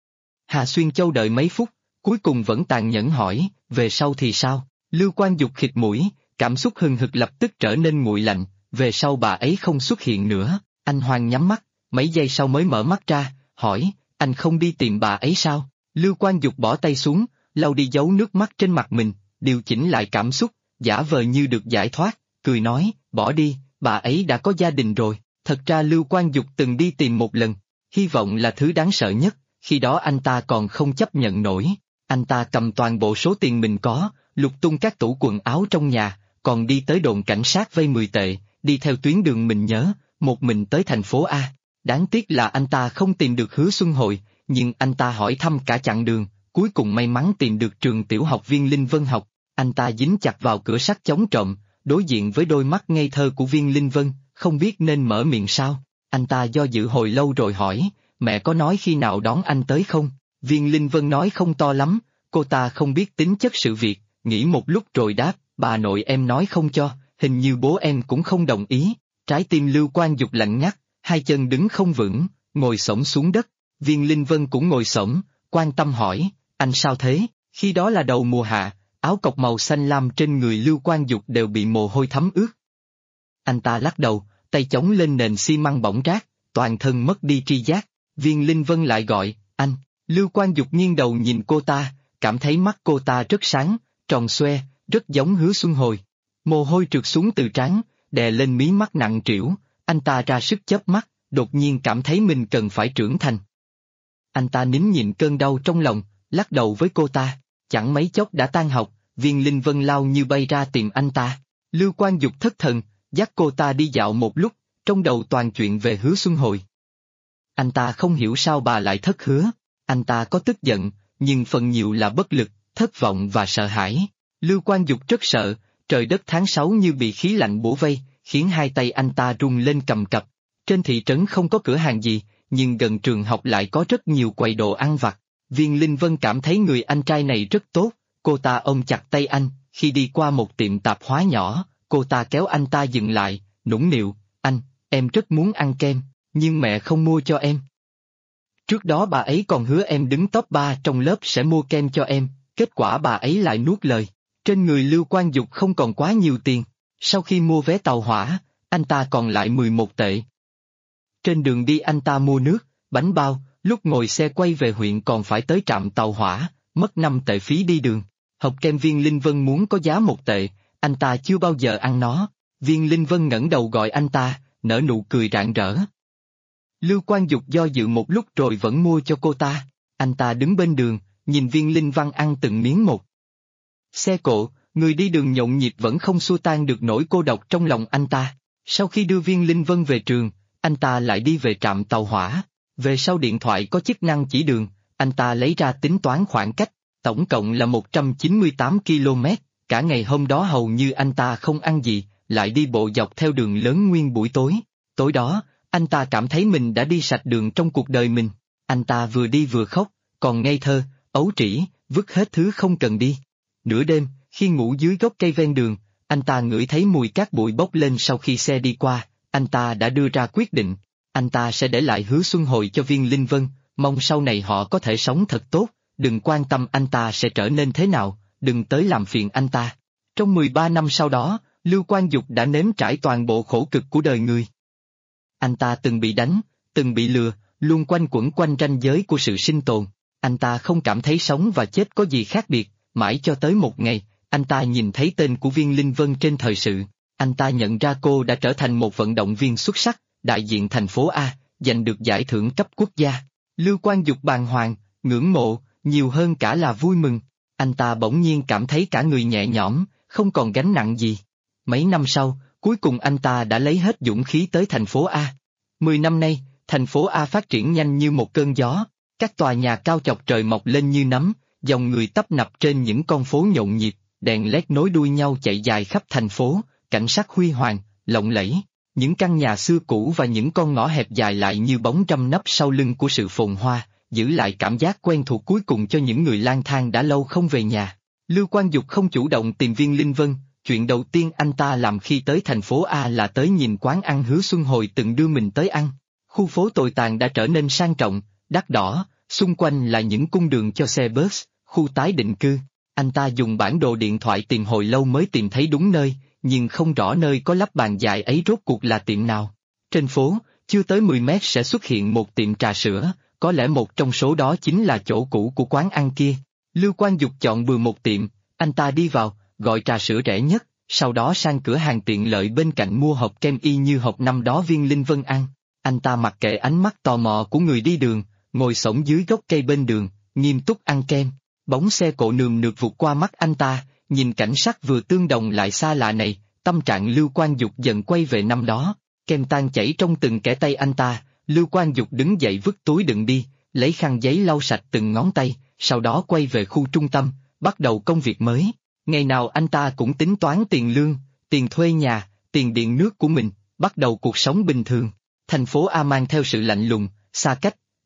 Hà Xuyên Châu đợi mấy phút, cuối cùng vẫn tàn nhẫn hỏi, về sau thì sao? Lưu Quang Dục khịt mũi, cảm xúc hừng hực lập tức trở nên nguội lạnh, về sau bà ấy không xuất hiện nữa. Anh Hoàng nhắm mắt, mấy giây sau mới mở mắt ra, hỏi, anh không đi tìm bà ấy sao? Lưu Quang Dục bỏ tay xuống, lau đi dấu nước mắt trên mặt mình, điều chỉnh lại cảm xúc, giả vờ như được giải thoát, cười nói, bỏ đi, bà ấy đã có gia đình rồi. Thật ra Lưu Quang Dục từng đi tìm một lần, hy vọng là thứ đáng sợ nhất, khi đó anh ta còn không chấp nhận nổi. Anh ta cầm toàn bộ số tiền mình có, lục tung các tủ quần áo trong nhà, còn đi tới đồn cảnh sát vay 10 tệ, đi theo tuyến đường mình nhớ, một mình tới thành phố A. Đáng tiếc là anh ta không tìm được Hứa Xuân Hồi, nhưng anh ta hỏi thăm cả chặng đường, cuối cùng may mắn tìm được trường tiểu học Viên Linh Vân học. Anh ta dính chặt vào cửa sắt chống trộm, đối diện với đôi mắt ngây thơ của Viên Linh Vân, không biết nên mở miệng sao. Anh ta do dự hồi lâu rồi hỏi, mẹ có nói khi nào đón anh tới không? Viên Linh Vân nói không to lắm, cô ta không biết tính chất sự việc, nghĩ một lúc rồi đáp, bà nội em nói không cho, hình như bố em cũng không đồng ý. Trái tim Lưu Quang Dục lạnh ngắt, hai chân đứng không vững, ngồi xổm xuống đất. Viên Linh Vân cũng ngồi xổm, quan tâm hỏi, anh sao thế? Khi đó là đầu mùa hạ, áo cộc màu xanh lam trên người Lưu Quang Dục đều bị mồ hôi thấm ướt. Anh ta lắc đầu, tay chống lên nền xi măng bỏng rát, toàn thân mất đi tri giác. Viên Linh Vân lại gọi, anh. Lưu Quang Dục nghiêng đầu nhìn cô ta, cảm thấy mắt cô ta rất sáng, tròn xoe, rất giống Hứa Xuân Hồi. Mồ hôi trượt xuống từ trán, đè lên mí mắt nặng trĩu, anh ta ra sức chớp mắt, đột nhiên cảm thấy mình cần phải trưởng thành. Anh ta nín nhịn cơn đau trong lòng, lắc đầu với cô ta, chẳng mấy chốc đã tan học. Viên Linh Vân lao như bay ra tìm anh ta. Lưu Quang Dục thất thần, dắt cô ta đi dạo một lúc, trong đầu toàn chuyện về Hứa Xuân Hồi. Anh ta không hiểu sao bà lại thất hứa, anh ta có tức giận, nhưng phần nhiều là bất lực, thất vọng và sợ hãi. Lưu Quang Dục rất sợ, trời đất tháng 6 như bị khí lạnh bủa vây, khiến hai tay anh ta run lên cầm cập. Trên thị trấn không có cửa hàng gì, nhưng gần trường học lại có rất nhiều quầy đồ ăn vặt. Viên Linh Vân cảm thấy người anh trai này rất tốt, cô ta ôm chặt tay anh, khi đi qua một tiệm tạp hóa nhỏ, cô ta kéo anh ta dừng lại, nũng nịu, anh, em rất muốn ăn kem, nhưng mẹ không mua cho em. Trước đó bà ấy còn hứa em đứng top 3 trong lớp sẽ mua kem cho em, kết quả bà ấy lại nuốt lời. Trên người Lưu Quang Dục không còn quá nhiều tiền, sau khi mua vé tàu hỏa, anh ta còn lại 11 tệ. Trên đường đi anh ta mua nước, bánh bao, lúc ngồi xe quay về huyện còn phải tới trạm tàu hỏa, mất 5 tệ phí đi đường. Hộp kem Viên Linh Vân muốn có giá 1 tệ, anh ta chưa bao giờ ăn nó. Viên Linh Vân ngẩng đầu gọi anh ta, nở nụ cười rạng rỡ. Lưu Quang Dục do dự một lúc rồi vẫn mua cho cô ta. Anh ta đứng bên đường, nhìn Viên Linh Vân ăn từng miếng một. Xe cộ, người đi đường nhộn nhịp vẫn không xua tan được nỗi cô độc trong lòng anh ta. Sau khi đưa Viên Linh Vân về trường, anh ta lại đi về trạm tàu hỏa. Về sau điện thoại có chức năng chỉ đường, anh ta lấy ra tính toán khoảng cách, tổng cộng là 198 km, cả ngày hôm đó hầu như anh ta không ăn gì, lại đi bộ dọc theo đường lớn nguyên buổi tối. Tối đó, anh ta cảm thấy mình đã đi sạch đường trong cuộc đời mình. Anh ta vừa đi vừa khóc, còn ngây thơ, ấu trĩ, vứt hết thứ không cần đi. Nửa đêm, khi ngủ dưới gốc cây ven đường, anh ta ngửi thấy mùi cát bụi bốc lên sau khi xe đi qua, anh ta đã đưa ra quyết định. Anh ta sẽ để lại Hứa Xuân Hồi cho Viên Linh Vân, mong sau này họ có thể sống thật tốt, đừng quan tâm anh ta sẽ trở nên thế nào, đừng tới làm phiền anh ta. Trong 13 năm sau đó, Lưu Quang Dục đã nếm trải toàn bộ khổ cực của đời người. Anh ta từng bị đánh, từng bị lừa, luôn quanh quẩn quanh ranh giới của sự sinh tồn. Anh ta không cảm thấy sống và chết có gì khác biệt, mãi cho tới một ngày, anh ta nhìn thấy tên của Viên Linh Vân trên thời sự. Anh ta nhận ra cô đã trở thành một vận động viên xuất sắc, đại diện thành phố A, giành được giải thưởng cấp quốc gia. Lưu Quang Dục bàng hoàng, ngưỡng mộ, nhiều hơn cả là vui mừng. Anh ta bỗng nhiên cảm thấy cả người nhẹ nhõm, không còn gánh nặng gì. Mấy năm sau, cuối cùng anh ta đã lấy hết dũng khí tới thành phố A. 10 năm nay, thành phố A phát triển nhanh như một cơn gió, các tòa nhà cao chọc trời mọc lên như nấm, dòng người tấp nập trên những con phố nhộn nhịp, đèn led nối đuôi nhau chạy dài khắp thành phố, cảnh sắc huy hoàng, lộng lẫy. Những căn nhà xưa cũ và những con ngõ hẹp dài lại như bóng râm nấp sau lưng của sự phồn hoa, giữ lại cảm giác quen thuộc cuối cùng cho những người lang thang đã lâu không về nhà. Lưu Quang Dục không chủ động tìm Viên Linh Vân, chuyện đầu tiên anh ta làm khi tới thành phố A là tới nhìn quán ăn Hứa Xuân Hồi từng đưa mình tới ăn. Khu phố tồi tàn đã trở nên sang trọng, đắt đỏ, xung quanh là những cung đường cho xe bus, khu tái định cư. Anh ta dùng bản đồ điện thoại tìm hồi lâu mới tìm thấy đúng nơi, nhưng không rõ nơi có lắp bàn dài ấy rốt cuộc là tiệm nào. Trên phố, chưa tới 10 mét sẽ xuất hiện một tiệm trà sữa, có lẽ một trong số đó chính là chỗ cũ của quán ăn kia. Lưu Quang Dục chọn bừa một tiệm, anh ta đi vào, gọi trà sữa rẻ nhất, sau đó sang cửa hàng tiện lợi bên cạnh mua hộp kem y như hộp năm đó Viên Linh Vân ăn. Anh ta mặc kệ ánh mắt tò mò của người đi đường, ngồi xổm dưới gốc cây bên đường, nghiêm túc ăn kem. Bóng xe cộ nườm nượp vụt qua mắt anh ta, nhìn cảnh sắc vừa tương đồng lại xa lạ này, tâm trạng Lưu Quang Dục dần quay về năm đó. Kem tan chảy trong từng kẽ tay anh ta, Lưu Quang Dục đứng dậy vứt túi đựng đi, lấy khăn giấy lau sạch từng ngón tay, sau đó quay về khu trung tâm, bắt đầu công việc mới. Ngày nào anh ta cũng tính toán tiền lương, tiền thuê nhà, tiền điện nước của mình, bắt đầu cuộc sống bình thường. Thành phố A mang theo sự lạnh lùng, xa cách,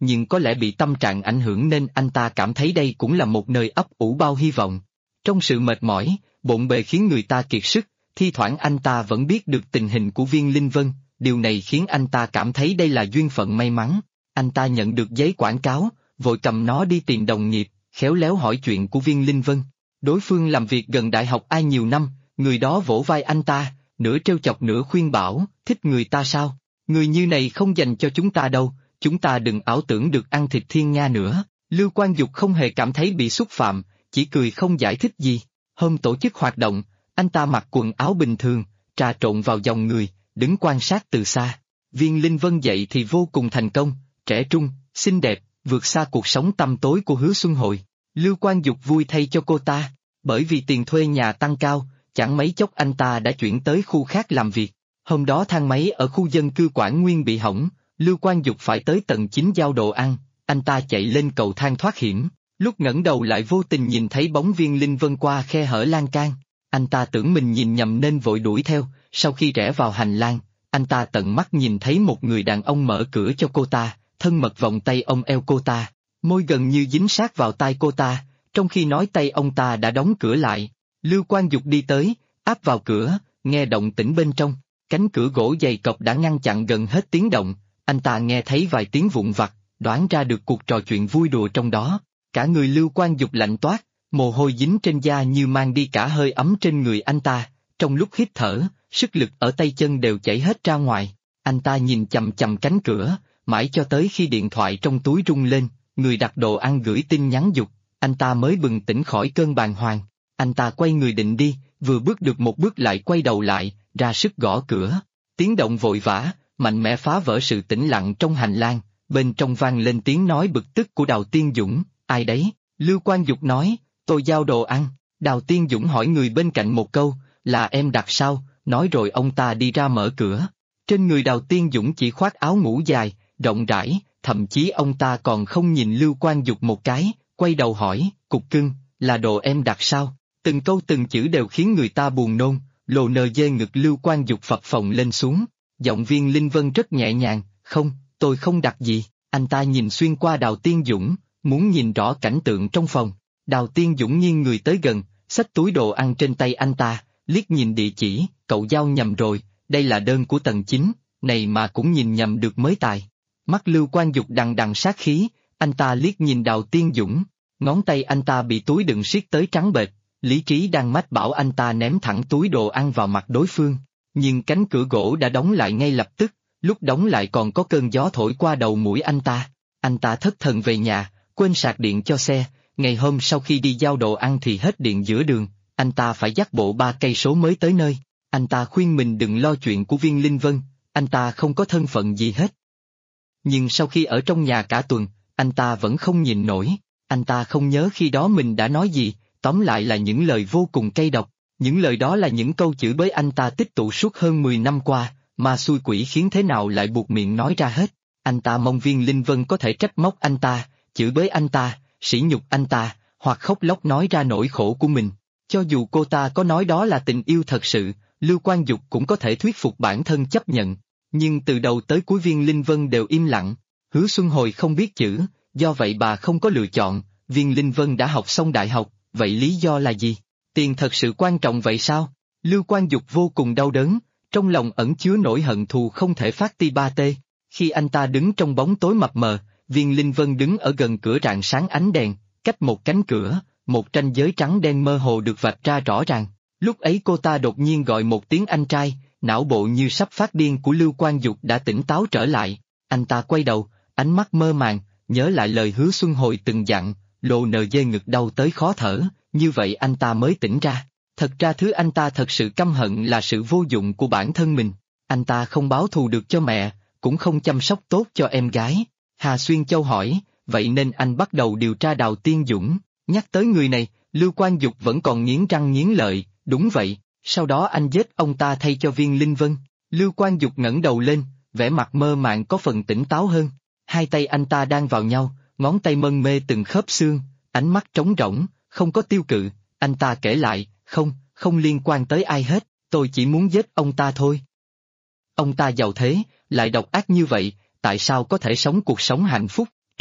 nhưng có lẽ bị tâm trạng ảnh hưởng nên anh ta cảm thấy đây cũng là một nơi ấp ủ bao hy vọng. Trong sự mệt mỏi, bộn bề khiến người ta kiệt sức, thi thoảng anh ta vẫn biết được tình hình của Viên Linh Vân, điều này khiến anh ta cảm thấy đây là duyên phận may mắn. Anh ta nhận được giấy quảng cáo, vội cầm nó đi tìm đồng nghiệp, khéo léo hỏi chuyện của Viên Linh Vân. Đối phương làm việc gần đại học ai nhiều năm, người đó vỗ vai anh ta, nửa trêu chọc nửa khuyên bảo, thích người ta sao? Người như này không dành cho chúng ta đâu, chúng ta đừng ảo tưởng được ăn thịt thiên nga nữa. Lưu Quang Dục không hề cảm thấy bị xúc phạm, chỉ cười không giải thích gì. Hôm tổ chức hoạt động, anh ta mặc quần áo bình thường, trà trộn vào dòng người, đứng quan sát từ xa. Viên Linh Vân dậy thì vô cùng thành công, trẻ trung, xinh đẹp, vượt xa cuộc sống tăm tối của Hứa Xuân Hồi. Lưu Quang Dục vui thay cho cô ta, bởi vì tiền thuê nhà tăng cao, chẳng mấy chốc anh ta đã chuyển tới khu khác làm việc. Hôm đó thang máy ở khu dân cư Quảng Nguyên bị hỏng, Lưu Quang Dục phải tới tầng 9 giao đồ ăn, anh ta chạy lên cầu thang thoát hiểm, lúc ngẩng đầu lại vô tình nhìn thấy bóng Viên Linh Vân qua khe hở lan can. Anh ta tưởng mình nhìn nhầm nên vội đuổi theo, sau khi rẽ vào hành lang, anh ta tận mắt nhìn thấy một người đàn ông mở cửa cho cô ta, thân mật vòng tay ôm eo cô ta, môi gần như dính sát vào tai cô ta, trong khi nói tay ông ta đã đóng cửa lại. Lưu Quang Dục đi tới, áp vào cửa, nghe động tĩnh bên trong, cánh cửa gỗ dày cộp đã ngăn chặn gần hết tiếng động, anh ta nghe thấy vài tiếng vụn vặt, đoán ra được cuộc trò chuyện vui đùa trong đó. Cả người Lưu Quang Dục lạnh toát, mồ hôi dính trên da như mang đi cả hơi ấm trên người anh ta, trong lúc hít thở, sức lực ở tay chân đều chảy hết ra ngoài. Anh ta nhìn chằm chằm cánh cửa, mãi cho tới khi điện thoại trong túi rung lên, người đặt đồ ăn gửi tin nhắn giục, anh ta mới bừng tỉnh khỏi cơn bàng hoàng. Anh ta quay người định đi, vừa bước được một bước lại quay đầu lại, ra sức gõ cửa. Tiếng động vội vã, mạnh mẽ phá vỡ sự tĩnh lặng trong hành lang, bên trong vang lên tiếng nói bực tức của Đào Tiên Dũng, ai đấy? Lưu Quang Dục nói, tôi giao đồ ăn. Đào Tiên Dũng hỏi người bên cạnh một câu, là em đặt sao? Nói rồi ông ta đi ra mở cửa. Trên người Đào Tiên Dũng chỉ khoác áo ngủ dài, rộng rãi, thậm chí ông ta còn không nhìn Lưu Quang Dục một cái, quay đầu hỏi, cục cưng, là đồ em đặt sao? Từng câu từng chữ đều khiến người ta buồn nôn, lồ nờ dê ngực Lưu Quang Dục phập phồng lên xuống. Giọng Viên Linh Vân rất nhẹ nhàng, không, tôi không đặt gì. Anh ta nhìn xuyên qua Đào Tiên Dũng, muốn nhìn rõ cảnh tượng trong phòng. Đào Tiên Dũng nghiêng người tới gần, xách túi đồ ăn trên tay anh ta, liếc nhìn địa chỉ, cậu giao nhầm rồi, đây là đơn của tầng 9, này mà cũng nhìn nhầm được mới tài. Mắt Lưu Quang Dục đằng đằng sát khí, anh ta liếc nhìn Đào Tiên Dũng, ngón tay anh ta bị túi đựng siết tới trắng bệch, lý trí đang mách bảo anh ta ném thẳng túi đồ ăn vào mặt đối phương. Nhưng cánh cửa gỗ đã đóng lại ngay lập tức, lúc đóng lại còn có cơn gió thổi qua đầu mũi anh ta. Anh ta thất thần về nhà, quên sạc điện cho xe, ngày hôm sau khi đi giao đồ ăn thì hết điện giữa đường, anh ta phải dắt bộ 3 cây số mới tới nơi. Anh ta khuyên mình đừng lo chuyện của Viên Linh Vân, anh ta không có thân phận gì hết. Nhưng sau khi ở trong nhà cả tuần, anh ta vẫn không nhìn nổi, anh ta không nhớ khi đó mình đã nói gì, tóm lại là những lời vô cùng cay độc. Những lời đó là những câu chửi bới anh ta tích tụ suốt hơn 10 năm qua, mà xui quỷ khiến thế nào lại buộc miệng nói ra hết. Anh ta mong Viên Linh Vân có thể trách móc anh ta, chửi bới anh ta, sỉ nhục anh ta, hoặc khóc lóc nói ra nỗi khổ của mình. Cho dù cô ta có nói đó là tình yêu thật sự, Lưu Quang Dục cũng có thể thuyết phục bản thân chấp nhận. Nhưng từ đầu tới cuối Viên Linh Vân đều im lặng. Hứa Xuân Hồi không biết chữ, do vậy bà không có lựa chọn. Viên Linh Vân đã học xong đại học, vậy lý do là gì? Tiền thật sự quan trọng vậy sao? Lưu Quang Dục vô cùng đau đớn, trong lòng ẩn chứa nỗi hận thù không thể phát ti ba tê. Khi anh ta đứng trong bóng tối mập mờ, Viên Linh Vân đứng ở gần cửa rạng sáng ánh đèn, cách một cánh cửa, một ranh giới trắng đen mơ hồ được vạch ra rõ ràng. Lúc ấy cô ta đột nhiên gọi một tiếng anh trai, não bộ như sắp phát điên của Lưu Quang Dục đã tỉnh táo trở lại. Anh ta quay đầu, ánh mắt mơ màng, nhớ lại lời Hứa Xuân Hồi từng dặn, lồ nờ dê ngực đau tới khó thở, như vậy anh ta mới tỉnh ra. Thật ra thứ anh ta thật sự căm hận là sự vô dụng của bản thân mình. Anh ta không báo thù được cho mẹ, cũng không chăm sóc tốt cho em gái. Hà Xuyên Châu hỏi, vậy nên anh bắt đầu điều tra Đào Tiên Dũng. Nhắc tới người này, Lưu Quang Dục vẫn còn nghiến răng nghiến lợi, đúng vậy, sau đó anh giết ông ta thay cho Viên Linh Vân. Lưu Quang Dục ngẩng đầu lên, vẻ mặt mơ màng có phần tỉnh táo hơn. Hai tay anh ta đang vào nhau, ngón tay mân mê từng khớp xương, ánh mắt trống rỗng, không có tiêu cự. Anh ta kể lại, không liên quan tới ai hết, tôi chỉ muốn giết ông ta thôi. Ông ta giàu thế, lại độc ác như vậy, tại sao có thể sống cuộc sống hạnh phúc?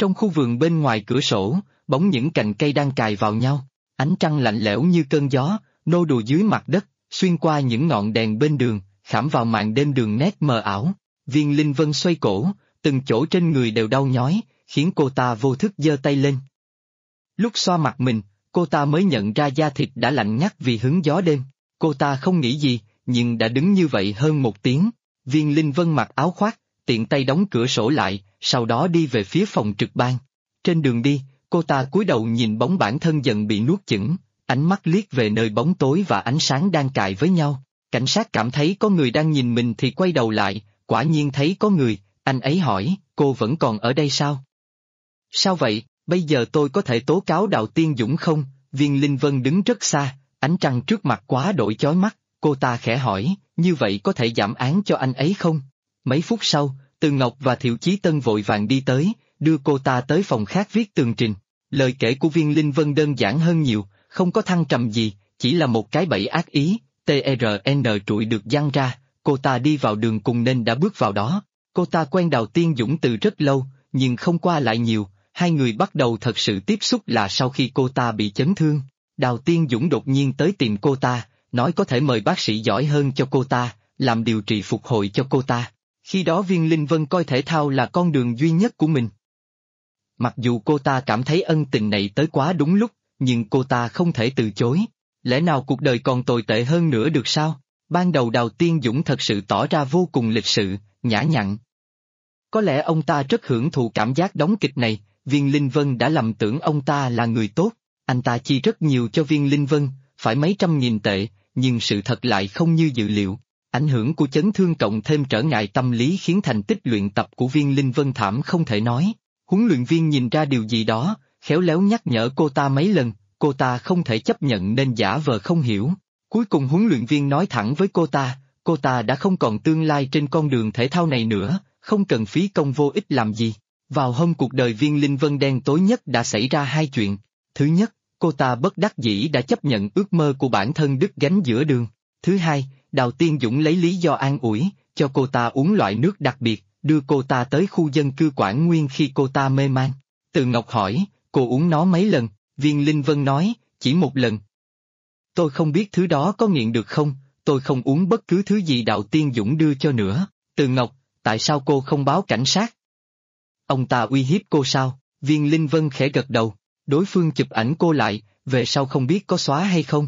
Trong khu vườn bên ngoài cửa sổ, bóng những cành cây đang cài vào nhau, ánh trăng lạnh lẽo như cơn gió, nô đùa dưới mặt đất, xuyên qua những ngọn đèn bên đường, khảm vào màn đêm đường nét mờ ảo. Viên Linh Vân xoay cổ, từng chỗ trên người đều đau nhói, khiến cô ta vô thức giơ tay lên. Lúc xoa mặt mình, cô ta mới nhận ra da thịt đã lạnh ngắt vì hứng gió đêm. Cô ta không nghĩ gì, nhưng đã đứng như vậy hơn 1 tiếng. Viên Linh Vân mặc áo khoác, tiện tay đóng cửa sổ lại, sau đó đi về phía phòng trực ban. Trên đường đi, cô ta cúi đầu nhìn bóng bản thân dần bị nuốt chửng, ánh mắt liếc về nơi bóng tối và ánh sáng đang cài với nhau. Cảnh sát cảm thấy có người đang nhìn mình thì quay đầu lại, quả nhiên thấy có người, anh ấy hỏi, cô vẫn còn ở đây sao? Sao vậy, bây giờ tôi có thể tố cáo Đào Tiên Dũng không? Viên Linh Vân đứng rất xa, ánh trăng trước mặt quá đổi chói mắt, cô ta khẽ hỏi, như vậy có thể giảm án cho anh ấy không? Mấy phút sau, Từ Ngọc và Thiệu Chí Tân vội vàng đi tới, đưa cô ta tới phòng khác viết tường trình. Lời kể của Viên Linh Vân đơn giản hơn nhiều, không có thăng trầm gì, chỉ là một cái bẫy ác ý, TRN trụi được giăng ra, cô ta đi vào đường cùng nên đã bước vào đó. Cô ta quen Đào Tiên Dũng từ rất lâu, nhưng không qua lại nhiều, hai người bắt đầu thật sự tiếp xúc là sau khi cô ta bị chấn thương. Đào Tiên Dũng đột nhiên tới tìm cô ta, nói có thể mời bác sĩ giỏi hơn cho cô ta, làm điều trị phục hồi cho cô ta. Khi đó Viên Linh Vân coi thể thao là con đường duy nhất của mình. Mặc dù cô ta cảm thấy ân tình này tới quá đúng lúc, nhưng cô ta không thể từ chối. Lẽ nào cuộc đời còn tồi tệ hơn nữa được sao? Ban đầu Đào Tiên Dũng thật sự tỏ ra vô cùng lịch sự, nhã nhặn. Có lẽ ông ta rất hưởng thụ cảm giác đóng kịch này, Viên Linh Vân đã lầm tưởng ông ta là người tốt, anh ta chi rất nhiều cho Viên Linh Vân, phải mấy trăm nghìn tệ, nhưng sự thật lại không như dự liệu. Ảnh hưởng của chấn thương cộng thêm trở ngại tâm lý khiến thành tích luyện tập của Viên Linh Vân thảm không thể nói. Huấn luyện viên nhìn ra điều gì đó, khéo léo nhắc nhở cô ta mấy lần, cô ta không thể chấp nhận nên giả vờ không hiểu. Cuối cùng huấn luyện viên nói thẳng với cô ta đã không còn tương lai trên con đường thể thao này nữa, không cần phí công vô ích làm gì. Vào hôm cuộc đời Viên Linh Vân đen tối nhất đã xảy ra 2 chuyện. Thứ nhất, cô ta bất đắc dĩ đã chấp nhận ước mơ của bản thân đứt gánh giữa đường. Thứ hai, Đào Tiên Dũng lấy lý do an ủi, cho cô ta uống loại nước đặc biệt, đưa cô ta tới khu dân cư Quảng Nguyên khi cô ta mê man. Từ Ngọc hỏi, cô uống nó mấy lần? Viên Linh Vân nói, chỉ 1 lần. Tôi không biết thứ đó có nghiện được không, tôi không uống bất cứ thứ gì Đào Tiên Dũng đưa cho nữa. Từ Ngọc, tại sao cô không báo cảnh sát? Ông ta uy hiếp cô sao? Viên Linh Vân khẽ gật đầu, đối phương chụp ảnh cô lại, về sau không biết có xóa hay không.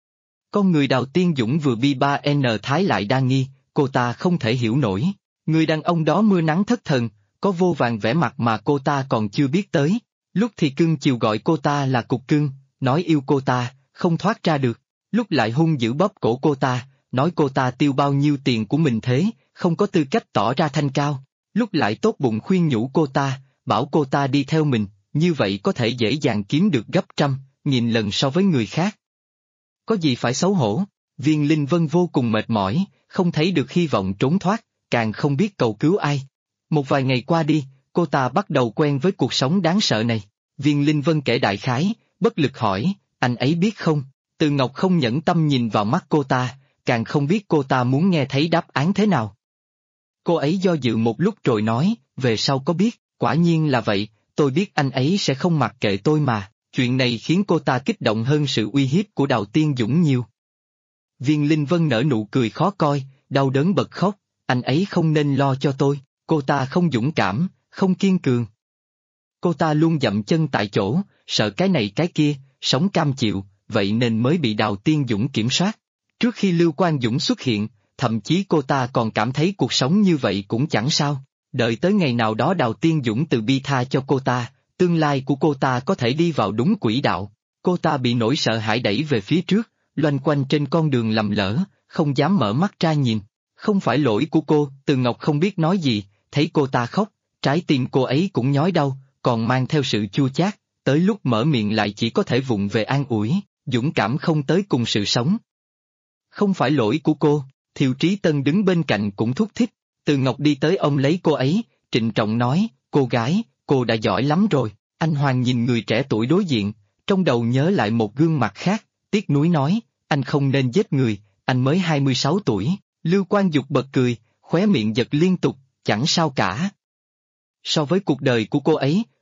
Con người Đào Tiên Dũng vừa bi 3N thái lại đa nghi, cô ta không thể hiểu nổi. Người đàn ông đó mưa nắng thất thần, có vô vàn vẻ mặt mà cô ta còn chưa biết tới. Lúc thì cưng chiều gọi cô ta là cục cưng, nói yêu cô ta, không thoát ra được. Lúc lại hung dữ bóp cổ cô ta, nói cô ta tiêu bao nhiêu tiền của mình thế, không có tư cách tỏ ra thanh cao. Lúc lại tốt bụng khuyên nhủ cô ta, bảo cô ta đi theo mình, như vậy có thể dễ dàng kiếm được gấp trăm, nghìn lần so với người khác. Có gì phải xấu hổ? Viên Linh Vân vô cùng mệt mỏi, không thấy được hy vọng trốn thoát, càng không biết cầu cứu ai. Một vài ngày qua đi, cô ta bắt đầu quen với cuộc sống đáng sợ này. Viên Linh Vân kể đại khái, bất lực hỏi, anh ấy biết không? Từ Ngọc không nhẫn tâm nhìn vào mắt cô ta, càng không biết cô ta muốn nghe thấy đáp án thế nào. Cô ấy do dự một lúc rồi nói, về sau có biết, quả nhiên là vậy, tôi biết anh ấy sẽ không mặc kệ tôi mà. Chuyện này khiến cô ta kích động hơn sự uy hiếp của Đào Tiên Dũng nhiều. Viên Linh Vân nở nụ cười khó coi, đau đớn bật khóc, anh ấy không nên lo cho tôi, cô ta không dũng cảm, không kiên cường. Cô ta luôn dậm chân tại chỗ, sợ cái này cái kia, sống cam chịu, vậy nên mới bị Đào Tiên Dũng kiểm soát. Trước khi Lưu Quang Dũng xuất hiện, thậm chí cô ta còn cảm thấy cuộc sống như vậy cũng chẳng sao. Đợi tới ngày nào đó Đào Tiên Dũng từ bi tha cho cô ta, tương lai của cô ta có thể đi vào đúng quỹ đạo. Cô ta bị nỗi sợ hãi đẩy về phía trước, loanh quanh trên con đường lầm lỡ, không dám mở mắt ra nhìn. Không phải lỗi của cô, Từ Ngọc không biết nói gì, thấy cô ta khóc, trái tim cô ấy cũng nhói đau, còn mang theo sự chua chát, tới lúc mở miệng lại chỉ có thể vụng về an ủi, dũng cảm không tới cùng sự sống. Không phải lỗi của cô, Thiệu Chí Tân đứng bên cạnh cũng thúc thích. Từ Ngọc đi tới ôm lấy cô ấy, trịnh trọng nói, cô gái, cô đã giỏi lắm rồi. Anh Hoàng nhìn người trẻ tuổi đối diện, trong đầu nhớ lại một gương mặt khác, tiếc nuối nói, anh không nên giết người, anh mới 26 tuổi. Lưu Quang Dục bật cười, khóe miệng giật liên tục, chẳng sao cả. So với cuộc đời của cô ấy,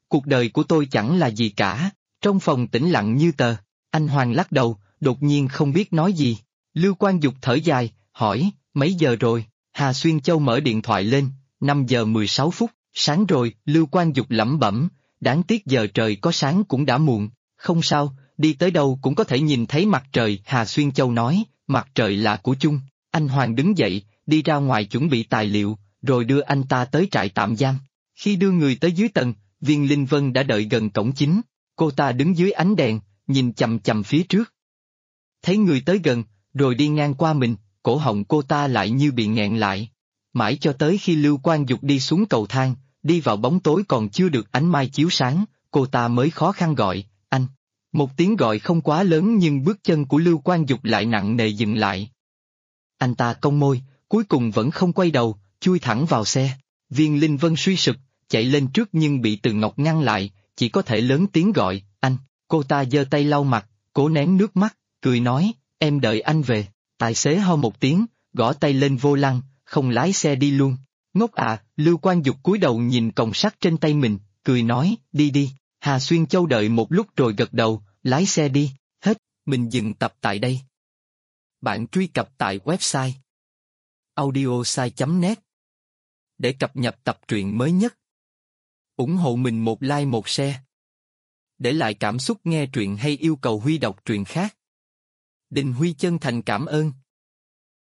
cuộc đời của tôi chẳng là gì cả. Trong phòng tĩnh lặng như tờ, anh Hoàng lắc đầu, đột nhiên không biết nói gì. Lưu Quang Dục thở dài, hỏi, mấy giờ rồi? Hà Xuyên Châu mở điện thoại lên, 5 giờ 16 phút, sáng rồi. Lưu Quang Dục lẩm bẩm, đáng tiếc giờ trời có sáng cũng đã muộn. Không sao, đi tới đâu cũng có thể nhìn thấy mặt trời. Hà Xuyên Châu nói, mặt trời là của chung. Anh Hoàng đứng dậy, đi ra ngoài chuẩn bị tài liệu, rồi đưa anh ta tới trại tạm giam. Khi đưa người tới dưới tầng, Viên Linh Vân đã đợi gần cổng chính. Cô ta đứng dưới ánh đèn, nhìn chằm chằm phía trước. Thấy người tới gần, rồi đi ngang qua mình, cổ họng cô ta lại như bị nghẹn lại. Mãi cho tới khi Lưu Quang Dục đi xuống cầu thang, đi vào bóng tối còn chưa được ánh mai chiếu sáng, cô ta mới khó khăn gọi, anh. Một tiếng gọi không quá lớn nhưng bước chân của Lưu Quang Dục lại nặng nề dừng lại. Anh ta cong môi, cuối cùng vẫn không quay đầu, chui thẳng vào xe. Viên Linh Vân suy sụp, chạy lên trước nhưng bị Từ Ngọc ngăn lại, chỉ có thể lớn tiếng gọi, anh. Cô ta giơ tay lau mặt, cố nén nước mắt, cười nói, em đợi anh về. Tài xế ho một tiếng, gõ tay lên vô lăng, không lái xe đi luôn. Ngốc à, Lưu Quang Dục cúi đầu nhìn còng sắt trên tay mình, cười nói, đi đi. Hà Xuyên Châu đợi một lúc rồi gật đầu, lái xe đi. Hết, mình dừng tập tại đây. Bạn truy cập tại website audiosai.net để cập nhật tập truyện mới nhất. Ủng hộ mình một like một share. Để lại cảm xúc nghe truyện hay yêu cầu Huy đọc truyện khác. Đình Huy chân thành cảm ơn.